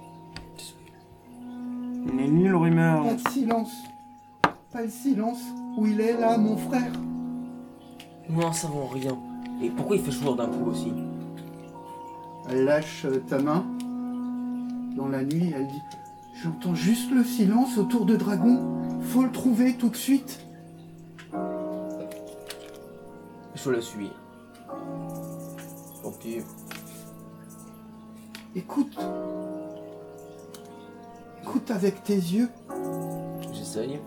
Il n'est nulle rumeur. Pas de silence. Pas le silence où il est là, mon frère. Nous n'en savons rien. Et pourquoi il fait jour d'un coup aussi? Elle lâche euh, ta main. Dans la nuit, elle dit: j'entends juste le silence autour de Dragon. Faut le trouver tout de suite. Je le suis. Ok. Écoute. Écoute avec tes yeux. J'essaye.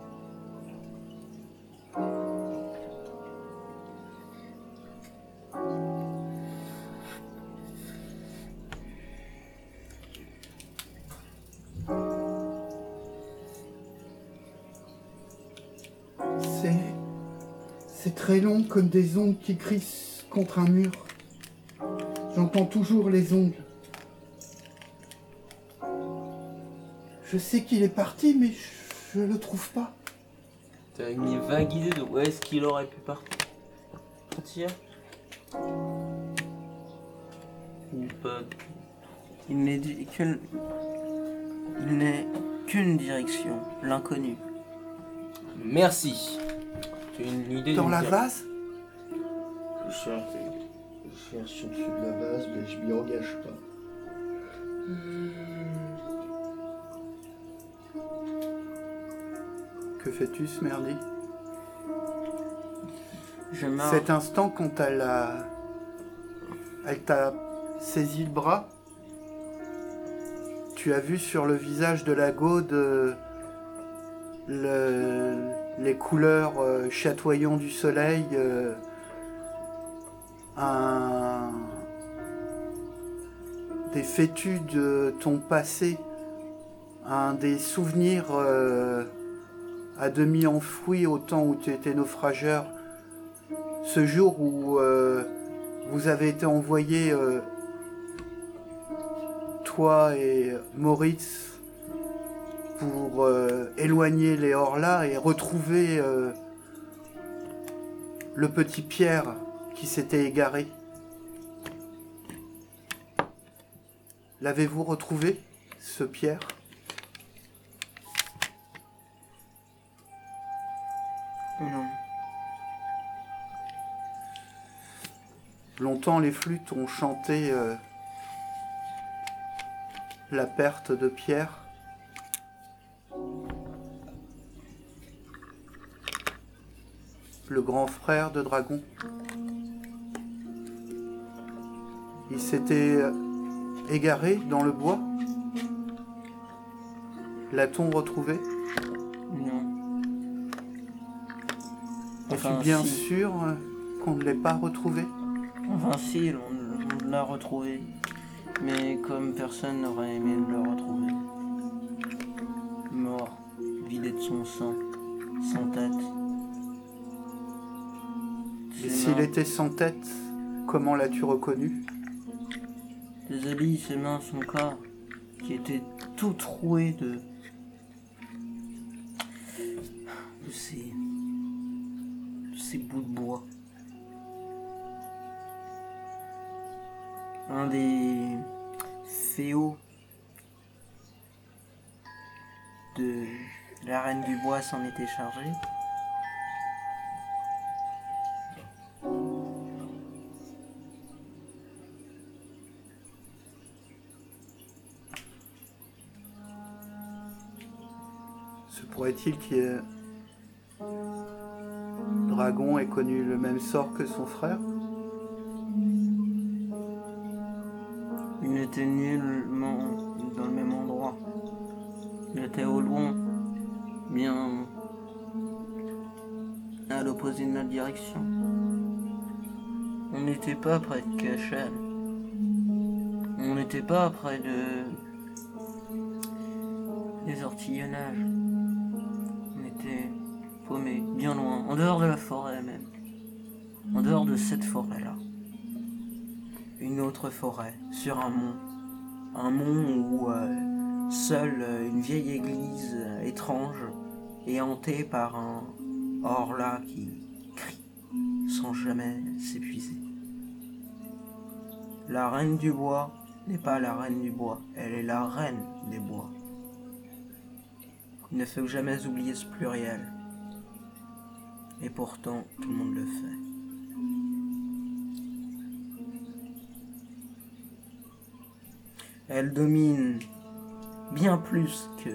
C'est... C'est très long comme des ongles qui crissent contre un mur. J'entends toujours les ongles. Je sais qu'il est parti, mais je, je le trouve pas. T'as une vague idée de où est-ce qu'il aurait pu partir? Ou pas? Il n'est di- qu'une... Il n'est qu'une direction, l'inconnu. Merci. Tu as une idée Dans d'une la dire- vase? Je cherche, je cherche sur le dessus de la vase, mais je m'y engage pas. Que fais-tu, Smerdy? Je marche. Cet instant, quand elle a... Elle t'a saisi le bras, tu as vu sur le visage de la Gaude euh, le- les couleurs euh, chatoyant du soleil, euh, un... des fétus de ton passé, un des souvenirs euh, à demi enfouis au temps où tu étais naufrageur. Ce jour où euh, vous avez été envoyés, euh, toi et Moritz, pour euh, éloigner les Horlas et retrouver euh, le petit Pierre qui s'était égaré. L'avez-vous retrouvé, ce Pierre? Non. Longtemps, les flûtes ont chanté euh, la perte de Pierre. Le grand frère de Dragon. Il s'était euh, égaré dans le bois. L'a-t-on retrouvé? Non. Es-tu bien sûr euh, qu'on ne l'ait pas retrouvé? Enfin si, on, on l'a retrouvé. Mais comme personne n'aurait aimé le retrouver. Mort, vidé de son sang, sans tête. Et Ses s'il mains- était sans tête, comment l'as-tu reconnu? Ses habits, ses mains, son corps, qui était tout troué de... de ces... de ces bouts de bois. Un des féaux de la Reine du Bois s'en était chargé. Se pourrait-il qu'il y ait... Dragon ait connu le même sort que son frère? Il était nullement dans le même endroit. Il était au loin, bien à l'opposé de notre direction. On n'était pas près de Cachel. On n'était pas près de... des ortillonnages. On était paumés, bien loin, en dehors de la forêt même. En dehors de cette forêt-là. Une autre forêt, sur un mont. Un mont où euh, seule euh, une vieille église euh, étrange est hantée par un horla qui crie sans jamais s'épuiser. La reine du bois n'est pas la reine du bois, elle est la reine des bois. Il ne faut jamais oublier ce pluriel. Et pourtant, tout le monde le fait. Elle domine bien plus que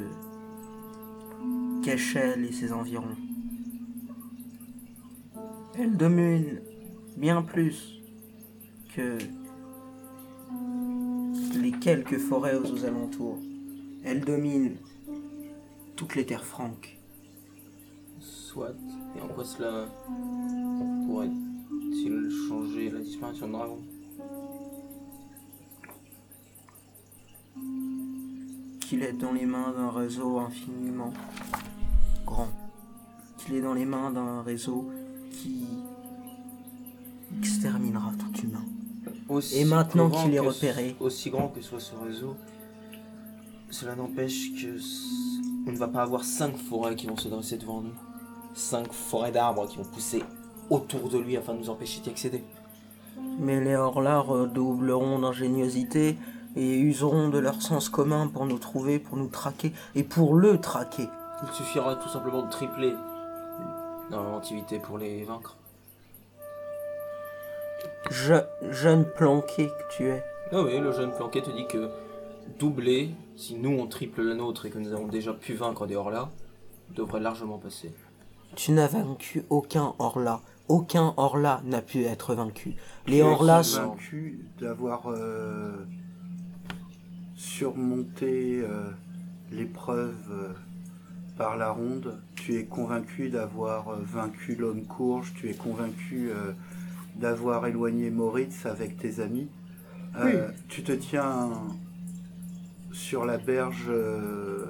Cachel et ses environs. Elle domine bien plus que les quelques forêts aux alentours. Elle domine toutes les terres franques. Soit. Et en quoi cela pourrait-il changer la disparition de dragon? Qu'il est dans les mains d'un réseau infiniment grand. Qu'il est dans les mains d'un réseau qui exterminera tout humain. Aussi Et maintenant grand qu'il est que- repéré. Aussi grand que soit ce réseau, cela n'empêche que c- on ne va pas avoir cinq forêts qui vont se dresser devant nous. Cinq forêts d'arbres qui vont pousser autour de lui afin de nous empêcher d'y accéder. Mais les Horlas redoubleront d'ingéniosité et useront de leur sens commun pour nous trouver, pour nous traquer et pour le traquer. Il suffira tout simplement de tripler leur inventivité pour les vaincre. Je, jeune planqué que tu es. Ah oui, le jeune planqué te dit que doubler, si nous on triple la nôtre et que nous avons déjà pu vaincre des Horlas, devrait largement passer. Tu n'as vaincu aucun Horla. Aucun Horla n'a pu être vaincu. Les Tu es Horlas sont... convaincu d'avoir euh, surmonté euh, l'épreuve euh, par la ronde. Tu es convaincu d'avoir euh, vaincu l'homme courge. Tu es convaincu euh, d'avoir éloigné Moritz avec tes amis. Euh, Tu te tiens sur la berge euh,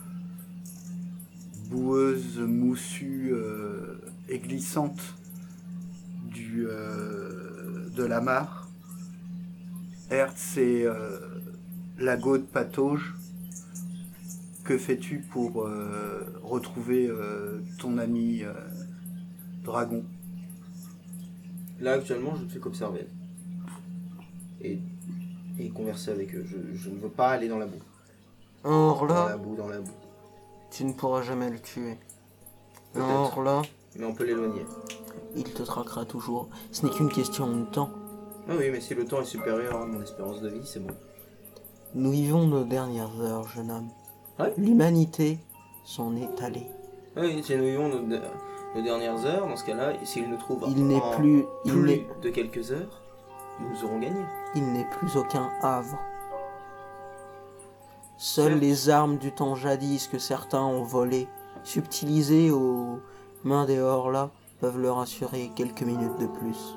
boueuse, moussue euh, et glissante du, euh, de la mare. Hertz et euh, la gaude patauge. Que fais-tu pour euh, retrouver euh, ton ami euh, dragon? Là actuellement je ne fais qu'observer. Et, et converser avec eux. Je, je ne veux pas aller dans la boue. Un Dans Horla, la boue, dans la boue. tu ne pourras jamais le tuer. Un Peut-être. Horla, Mais on peut l'éloigner. il te traquera toujours. Ce n'est qu'une question de temps. Ah oui, mais si le temps est supérieur à mon espérance de vie, c'est bon. Nous vivons nos dernières heures, jeune homme. Ouais. L'humanité s'en est allée. Ah oui, si nous vivons nos, de- nos dernières heures, dans ce cas-là, s'il nous trouve Il n'est en plus, il plus n'est, de quelques heures, nous aurons gagné. il n'est plus aucun havre. Seules Certes. les armes du temps jadis que certains ont volées, subtilisées aux mains des Horlas, peuvent leur assurer quelques minutes de plus.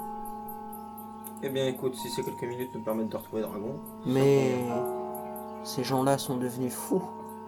Eh bien écoute, si ces quelques minutes nous permettent de retrouver Dragon... Mais ces gens-là sont devenus fous.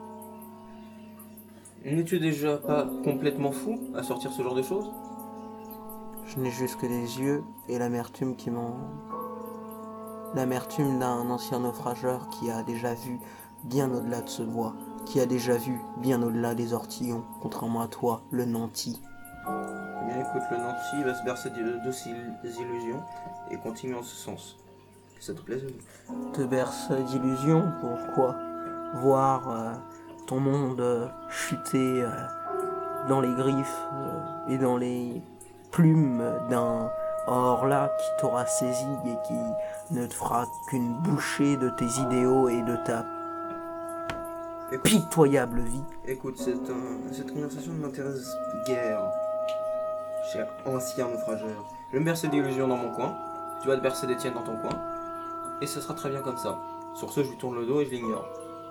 N'es-tu déjà pas complètement fou à sortir ce genre de choses? Je n'ai juste que des yeux et l'amertume qui m'en... L'amertume d'un ancien naufrageur qui a déjà vu bien au-delà de ce bois, qui a déjà vu bien au-delà des ortillons, contrairement à toi, le nanti. Eh bien écoute, le nanti va se bercer de deux illusions et continue en ce sens. Que ça te plaise? Te berce d'illusions, pourquoi? Voir euh, ton monde euh, chuter euh, dans les griffes euh, et dans les plumes d'un Horla qui t'aura saisi et qui ne te fera qu'une bouchée de tes idéaux et de ta Écoute, pitoyable vie. écoute c'est un, cette conversation ne m'intéresse guère, cher ancien naufrageur. Je vais me bercer d'illusions dans mon coin, tu vas te bercer des tiennes dans ton coin, et ce sera très bien comme ça. Sur ce, je lui tourne le dos et je l'ignore.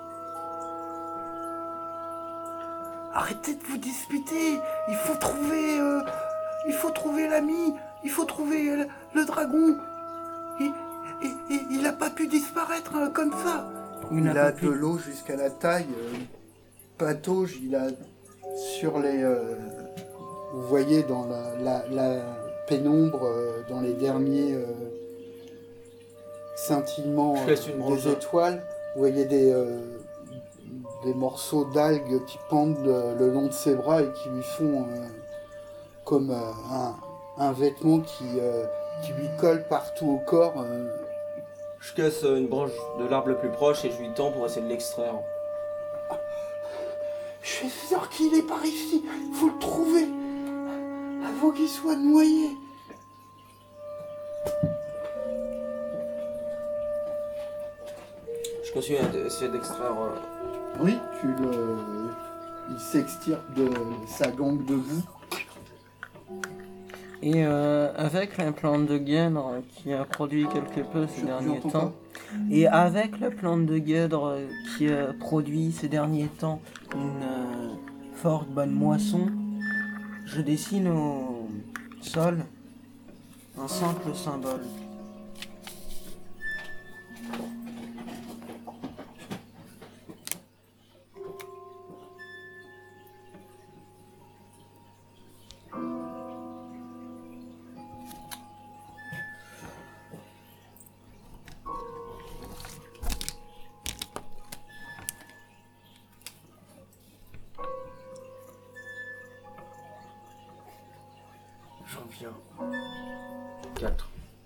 Arrêtez de vous disputer. Il faut trouver... euh, il faut trouver l'ami. Il faut trouver le, le dragon. Il, il, il, il a pas pu disparaître hein, comme ça. Il a de l'eau jusqu'à la taille. Euh, patauge, il a sur les... euh, vous voyez dans la, la, la pénombre, euh, dans les derniers euh, scintillements Je laisse une euh, branche. des étoiles, vous voyez des, euh, des morceaux d'algues qui pendent le, le long de ses bras et qui lui font euh, comme euh, un, un vêtement qui, euh, qui lui colle partout au corps. euh. Je casse une branche de l'arbre le plus proche et je lui tends pour essayer de l'extraire. Je suis sûr qu'il est par ici. Il faut le trouver. Avant qu'il soit noyé. Je continue à essayer d'extraire... euh, Oui, tu le... il s'extirpe de sa gangue de boue. Et euh, avec la plante de guèdre qui a produit quelque peu ces Je- derniers j'entends temps, et avec la plante de guèdre qui a produit ces derniers temps une euh, forte bonne moisson, je dessine au sol un simple symbole. J'en viens. quatre.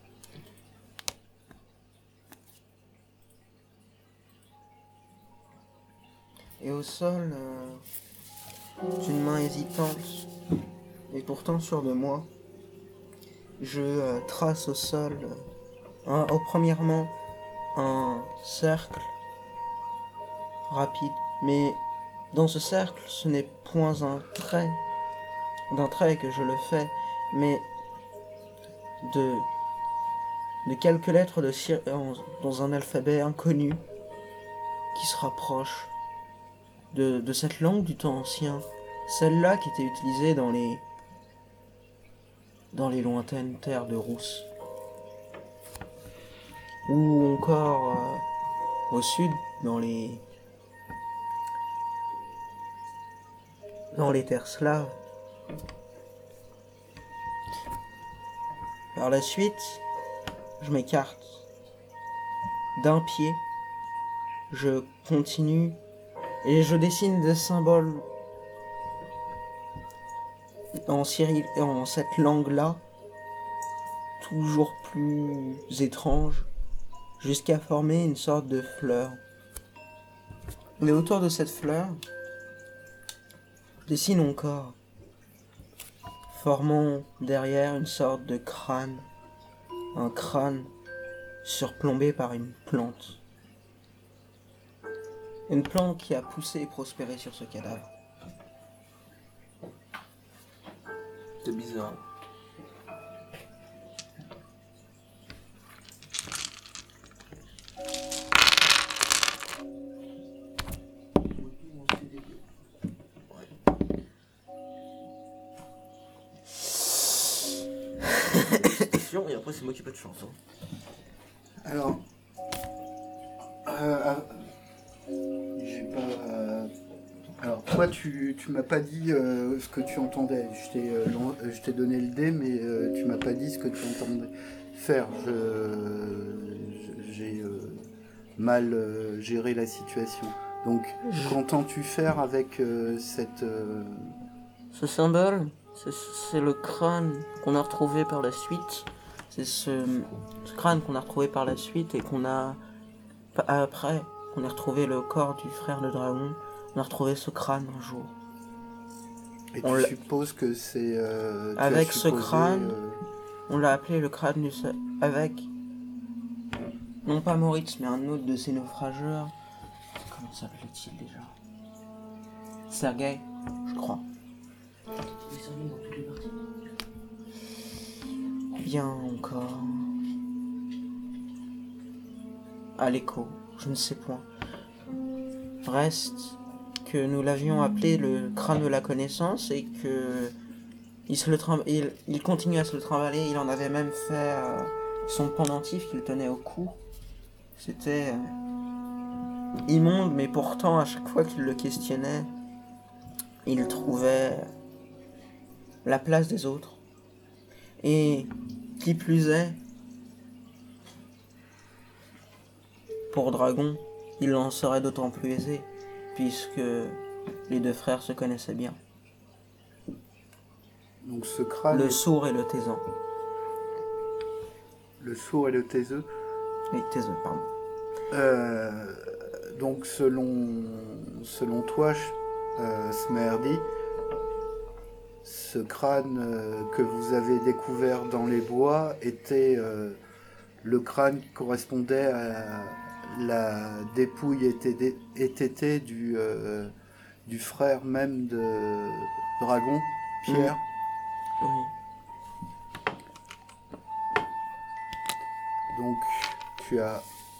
Et au sol, euh, d'une main hésitante, et pourtant sûre de moi, je euh, trace au sol, euh, un, oh, premièrement, un cercle rapide. Mais dans ce cercle, ce n'est point un trait, d'un trait que je le fais, mais de, de quelques lettres de cir- en- dans un alphabet inconnu qui se rapproche de, de cette langue du temps ancien, celle-là qui était utilisée dans les dans les lointaines terres de Rousse. Ou encore euh, au sud, dans les dans les terres slaves. Par la suite, je m'écarte d'un pied, je continue et je dessine des symboles en, cyrillique, en cette langue-là, toujours plus étrange, jusqu'à former une sorte de fleur. Et autour de cette fleur, je dessine encore, formant derrière une sorte de crâne, un crâne surplombé par une plante. Une plante qui a poussé et prospéré sur ce cadavre. C'est bizarre. action et après c'est moi qui ai pas de chance. Hein. Alors, euh, euh, j'ai pas. euh, alors, toi, tu, tu m'as pas dit euh, ce que tu entendais. Je t'ai, euh, lan- euh, je t'ai donné le dé, mais euh, tu m'as pas dit ce que tu entendais faire. Je, je- j'ai euh, mal euh, géré la situation. Donc, qu'entends-tu faire avec euh, cette. euh, Ce symbole, c'est, c'est le crâne qu'on a retrouvé par la suite. C'est ce, ce crâne qu'on a retrouvé par la suite et qu'on a... Après, qu'on a retrouvé le corps du frère de dragon, on a retrouvé ce crâne un jour. Et On tu l'a- supposes que c'est. euh, tu as Avec ce supposé, crâne, euh, on l'a appelé le crâne du... sa- Avec... Non pas Moritz, mais un autre de ces naufrageurs. Comment s'appelait-il déjà? Sergei, je crois. Bien encore. À l'écho, je ne sais point. Reste que nous l'avions appelé le crâne de la connaissance et que il, se le trim- il, il continue à se le trimballer. Il en avait même fait euh, son pendentif qu'il tenait au cou. C'était euh, immonde, mais pourtant à chaque fois qu'il le questionnait, il trouvait la place des autres. Et qui plus est, pour Dragon, il en serait d'autant plus aisé, puisque les deux frères se connaissaient bien. Donc, ce crâne. Le est- sourd et le taisant. Le sourd et le taiseux. Oui, taiseux, pardon. Euh, donc selon, selon toi, euh, Smerdy, ce crâne euh, que vous avez découvert dans les bois était euh, le crâne qui correspondait à la dépouille été, été du, euh, du frère même de Dragon, Pierre. Oui. Donc tu as...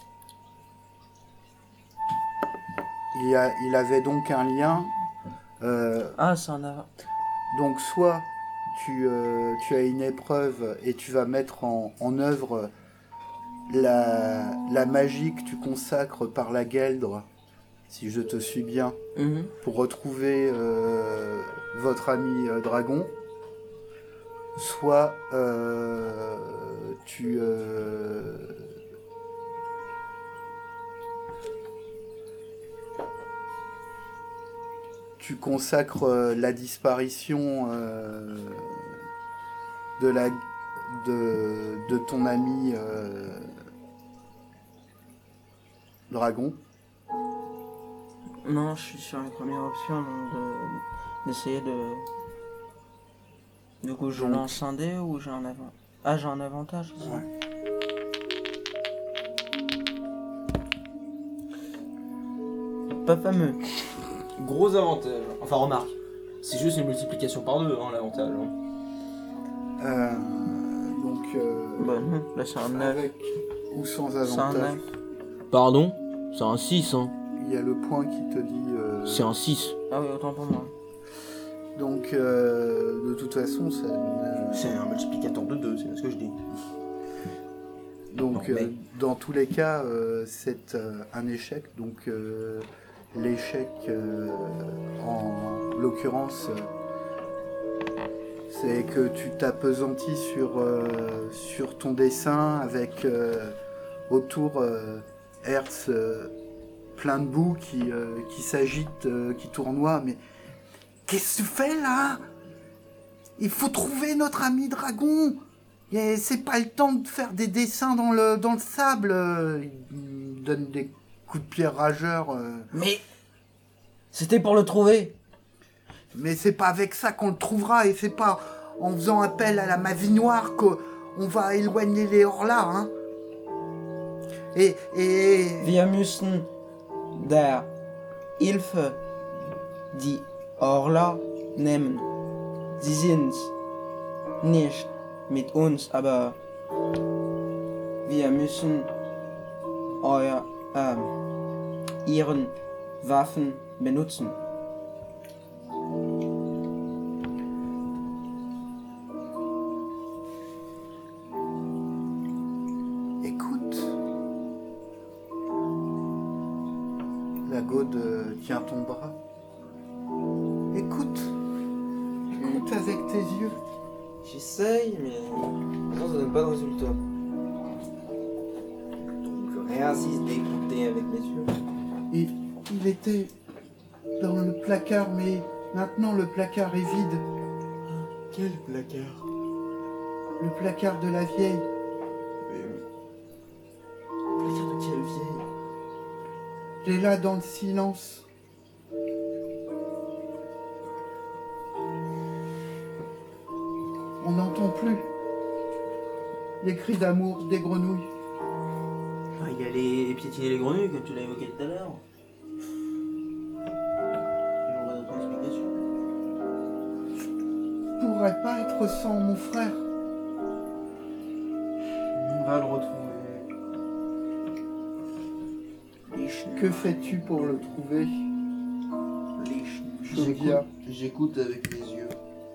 Il, y a, il avait donc un lien. euh, Ah, c'est un avant. donc soit tu, euh, tu as une épreuve et tu vas mettre en, en œuvre la, la magie que tu consacres par la gueldre, si je te suis bien, Mhm. pour retrouver euh, votre ami euh, dragon. Soit euh, tu... euh, tu consacres euh, la disparition euh, de, la, de, de ton ami euh, dragon. Non, je suis sur la première option, donc de, d'essayer de... Du coup, je Donc- lance un dé ou j'ai un avant... Ah, j'ai un avantage, c'est ça. Ouais. Pas fameux. Gros avantage. Enfin, remarque, c'est juste une multiplication par deux, hein, l'avantage. Hein. Euh, donc, euh, Bah non, là c'est un neuf. avec ou sans C'est un avantage, neuf. Pardon? C'est un six, hein. il y a le point qui te dit... euh, C'est un six. Ah oui, autant pour moi. donc, euh, de toute façon, ça... ne- C'est un multiplicateur de deux, c'est ce que je dis. Donc, Non, euh, mais- dans tous les cas, euh, c'est euh, un échec. Donc, euh, l'échec, euh, en l'occurrence, euh, c'est que tu t'appesantis sur, euh, sur ton dessin avec euh, autour euh, Hertz euh, plein de boue qui, euh, qui s'agite, euh, qui tournoie. Mais Qu'est-ce que tu fais là? Il faut trouver notre ami dragon. Et c'est pas le temps de faire des dessins dans le, dans le sable. euh, il me donne des coups de pied rageurs. euh, Mais... C'était pour le trouver. Mais c'est pas avec ça qu'on le trouvera, et c'est pas en faisant appel à la magie noire qu'on va éloigner les hors-là, hein. Et, et... Wir müssen der Hilfe die Orla nehmen. Sie sind nicht mit uns, aber wir müssen euer, ähm, ihren Waffen benutzen. Gaude euh, tient ton bras. Écoute, écoute avec tes yeux. J'essaye, mais non, ça donne pas de résultat. Donc je réinsiste d'écouter avec mes yeux. Et il était dans le placard, mais maintenant le placard est vide. Quel placard? Le placard de la vieille. Placard de quelle vieille? Il est là dans le silence. On n'entend plus les cris d'amour des grenouilles. Ah, y aller piétiner les grenouilles, comme tu l'as évoqué tout à l'heure. On va d'autres explications. Je pourrais pas être sans mon frère. On va le retrouver. Que fais-tu pour le trouver, Chaudia? J'écoute avec les yeux.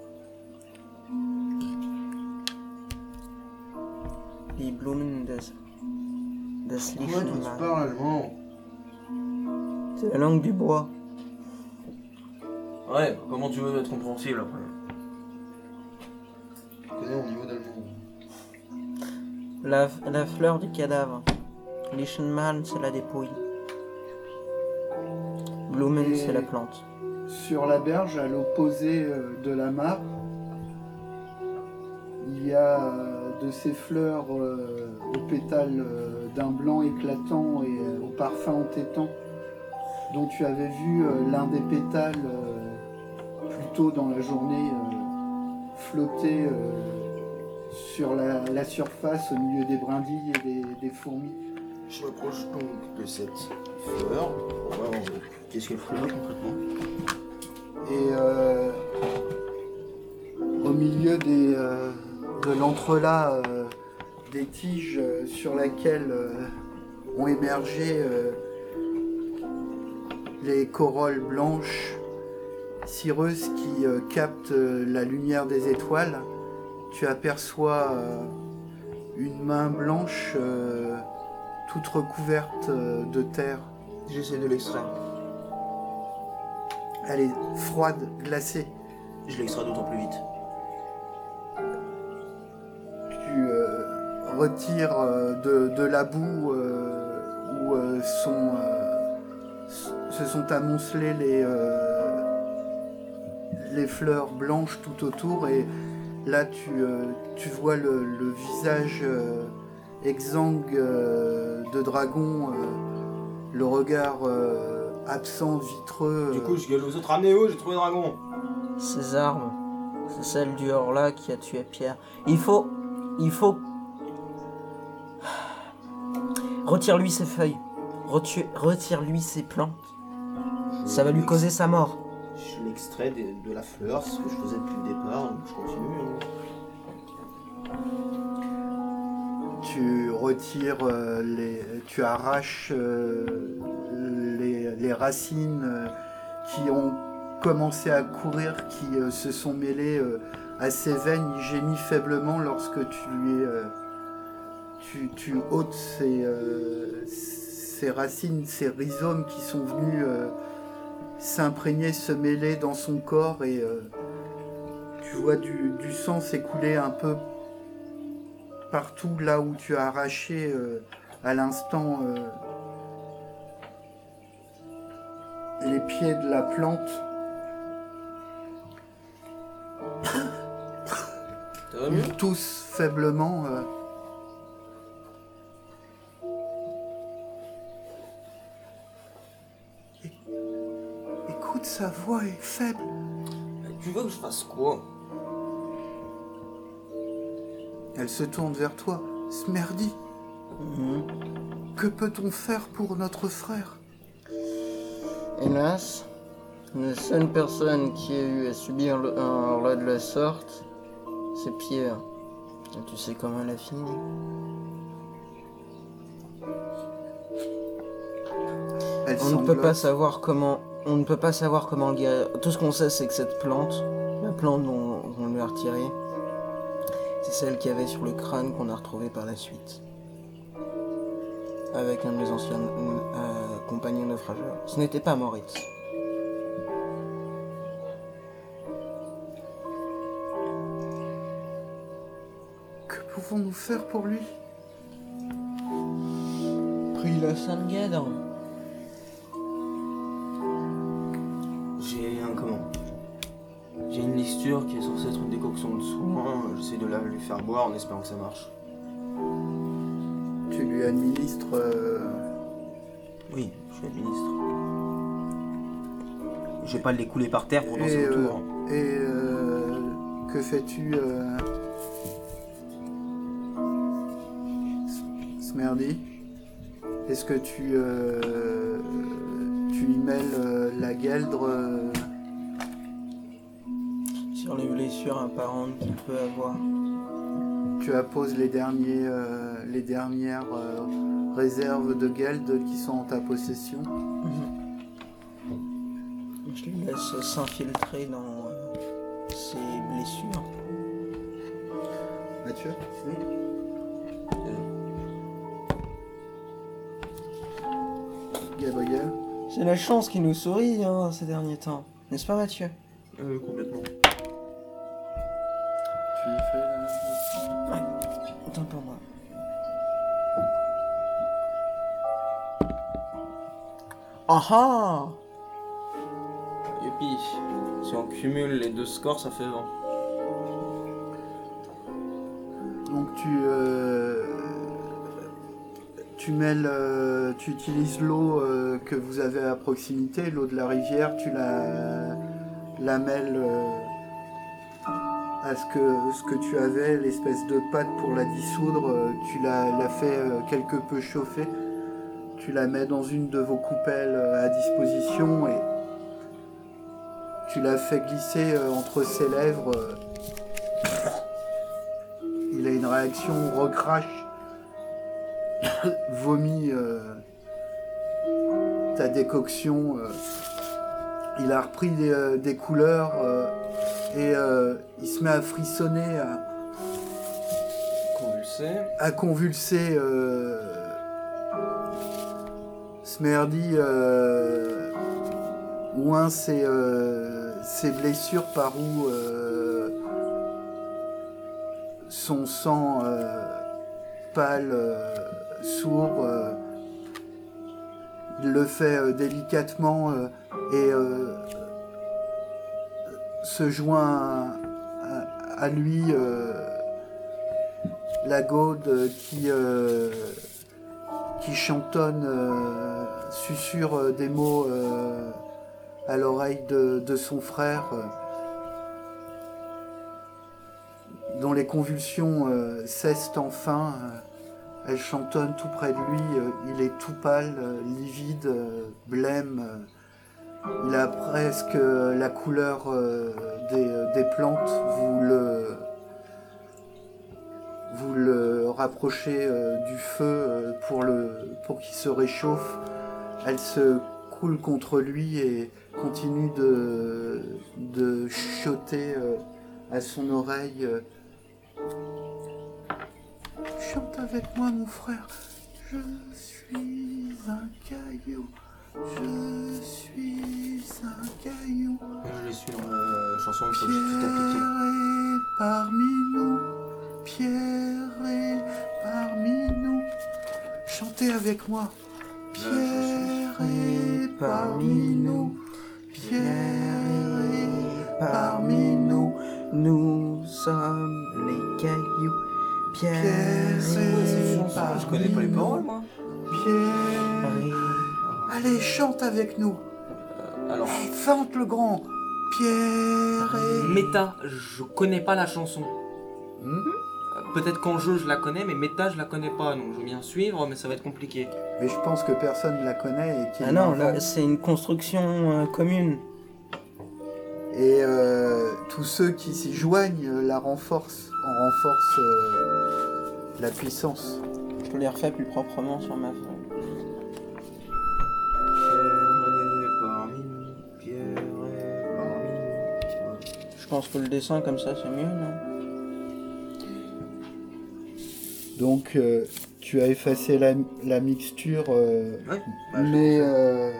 Die Blumen des, des Pourquoi toi tu Lichtenmann. parles allemand? C'est la langue du bois. Ouais, comment tu veux être compréhensible après? Je connais mon niveau d'allemand. La, la fleur du cadavre. Lichtenmann, c'est la dépouille. Blumen, Et- c'est la plante. Sur la berge, à l'opposé euh, de la mare, il y a euh, de ces fleurs euh, aux pétales euh, d'un blanc éclatant et euh, au parfum entêtant, dont tu avais vu euh, l'un des pétales euh, plus tôt dans la journée euh, flotter euh, sur la, la surface au milieu des brindilles et des, des fourmis. Je m'approche donc de cette fleur pour voir euh, qu'est-ce qu'elle fait concrètement. Et euh, au milieu des, euh, de l'entrelac euh, des tiges euh, sur laquelle euh, ont émergé euh, les corolles blanches cireuses qui euh, captent euh, la lumière des étoiles, tu aperçois euh, une main blanche euh, toute recouverte euh, de terre. J'essaie de l'extraire. Elle est froide, glacée. Je l'extrais d'autant plus vite. Tu euh, retires euh, de, de la boue euh, où euh, sont, euh, s- se sont amoncelées les, euh, les fleurs blanches tout autour, et là tu, euh, tu vois le, le visage euh, exsangue euh, de dragon, euh, le regard euh, absent, vitreux. Du euh, coup, je gueule aux autres, ramenez-vous, j'ai trouvé le dragon. Ces armes, c'est celle du Horla qui a tué Pierre. Il faut... Il faut... Retire-lui ses feuilles. Retu- Retire-lui ses plantes. Ça va lui causer sa mort. Je l'extrais de, de la fleur, c'est ce que je faisais depuis le départ, donc je continue. hein. Tu retires euh, les, tu arraches euh, les, les racines euh, qui ont commencé à courir, qui euh, se sont mêlées euh, à ses veines. Il gémit faiblement lorsque tu lui, euh, tu, tu ôtes ces, euh, ces racines, ces rhizomes qui sont venus euh, s'imprégner, se mêler dans son corps, et euh, tu vois du, du sang s'écouler un peu partout là où tu as arraché euh, à l'instant euh, les pieds de la plante. Ça va mieux? Ils toussent faiblement. euh. É- Écoute, sa voix est faible. Tu veux que je fasse quoi? Elle se tourne vers toi. Smerdy, que peut-on faire pour notre frère? Hélas, la seule personne qui a eu à subir le- un Horla de la sorte, c'est Pierre. Et tu sais comment elle a fini. Elle On ne peut sanglote. pas savoir comment. On ne peut pas savoir comment le guérir. Tout ce qu'on sait, c'est que cette plante, la plante dont on lui a retiré, c'est celle qu'il y avait sur le crâne qu'on a retrouvé par la suite. avec un de mes anciens euh, compagnons naufrageurs. Ce n'était pas Moritz. Que pouvons-nous faire pour lui? Pris la Sainte-Guèdre. J'ai un comment J'ai une mixture qui est censée être une décoction de soin. J'essaie de la lui faire boire en espérant que ça marche. Tu lui administres... euh, Oui, je suis administre. Je vais pas l'écouler par terre pour danser Et, euh, autour. et euh, que fais-tu, euh... S- Smerdy? Est-ce que tu, euh... tu y mêles euh, la gueldre euh, Sur les blessures apparentes qu'il peut avoir. tu apposes les, derniers, euh, les dernières euh, réserves de gueldre qui sont en ta possession? Je lui laisse s'infiltrer dans euh, ses blessures. Mathieu? Gabriel? C'est la chance qui nous sourit hein, ces derniers temps. N'est-ce pas Mathieu? Euh, complètement. Tu fais la... Attends pour moi. Ah ah! Youpi. Si on cumule les deux scores, ça fait vingt. Donc tu, euh, tu mêles, euh, tu utilises l'eau euh, que vous avez à proximité, l'eau de la rivière, tu la, la mêles euh, à ce que, ce que tu avais, l'espèce de pâte pour la dissoudre, euh, tu la, la fais euh, quelque peu chauffer, tu la mets dans une de vos coupelles euh, à disposition et tu la fais glisser euh, entre ses lèvres. euh, Il a une réaction, recrache, vomit euh, ta décoction. euh. Il a repris des, euh, des couleurs euh, et euh, il se met à frissonner, à, Convulsé. à convulser. Euh, Smerdy euh, oint ses, euh, ses blessures par où euh, son sang euh, pâle, euh, sourd, euh, il le fait euh, délicatement euh, et euh, se joint à, à lui euh, la gaude qui, euh, qui chantonne, euh, susurre euh, des mots euh, à l'oreille de, de son frère. euh, dont les convulsions euh, cessent enfin. euh, elle chantonne tout près de lui. euh, il est tout pâle, euh, livide, euh, blême. euh, il a presque euh, la couleur euh, des, des plantes. Vous le, vous le rapprochez euh, du feu euh, pour, le, pour qu'il se réchauffe. Elle se coule contre lui et continue de, de chuchoter euh, à son oreille. euh, Chante avec moi, mon frère. Je suis un caillou. Je suis un caillou. Je les suis dans la chanson, il faut que je tout appliquer. Pierre est parmi nous. Pierre est parmi nous. Chantez avec moi. Pierre est parmi nous. Pierre est parmi nous. Nous sommes les cailloux. Pierre Pierre est Je connais pas les paroles, moi. Pierre. Allez, chante avec nous. Euh, alors, Hey, chante le grand. Pierre est... méta, je connais pas la chanson. Hmm Euh, Peut-être qu'en jeu je la connais, mais méta je la connais pas, donc je veux bien suivre, mais ça va être compliqué. Mais je pense que personne ne la connaît et qu'il Ah non, l'invente. là, c'est une construction euh, commune. Et euh, tous ceux qui s'y joignent euh, la renforcent, en renforcent euh, la puissance. Je les refais plus proprement sur ma feuille. Pierre est parmi nous, Pierre est parmi nous. Je pense que le dessin comme ça c'est mieux, non? Donc, euh, tu as effacé la, la mixture, euh, Ouais, bah, je- mais euh,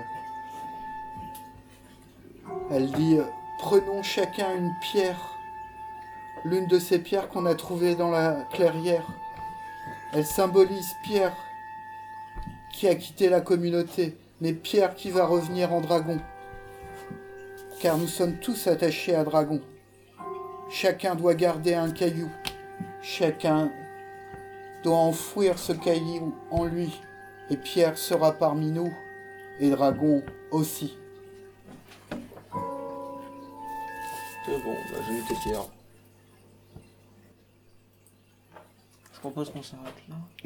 elle dit euh, prenons chacun une pierre, l'une de ces pierres qu'on a trouvées dans la clairière. Elle symbolise Pierre qui a quitté la communauté, mais Pierre qui va revenir en dragon. Car nous sommes tous attachés à Dragon. Chacun doit garder un caillou. Chacun doit enfouir ce caillou en lui. Et Pierre sera parmi nous. Et Dragon aussi. C'est bon, bah, j'ai mis tes pierres. Je propose qu'on s'arrête là.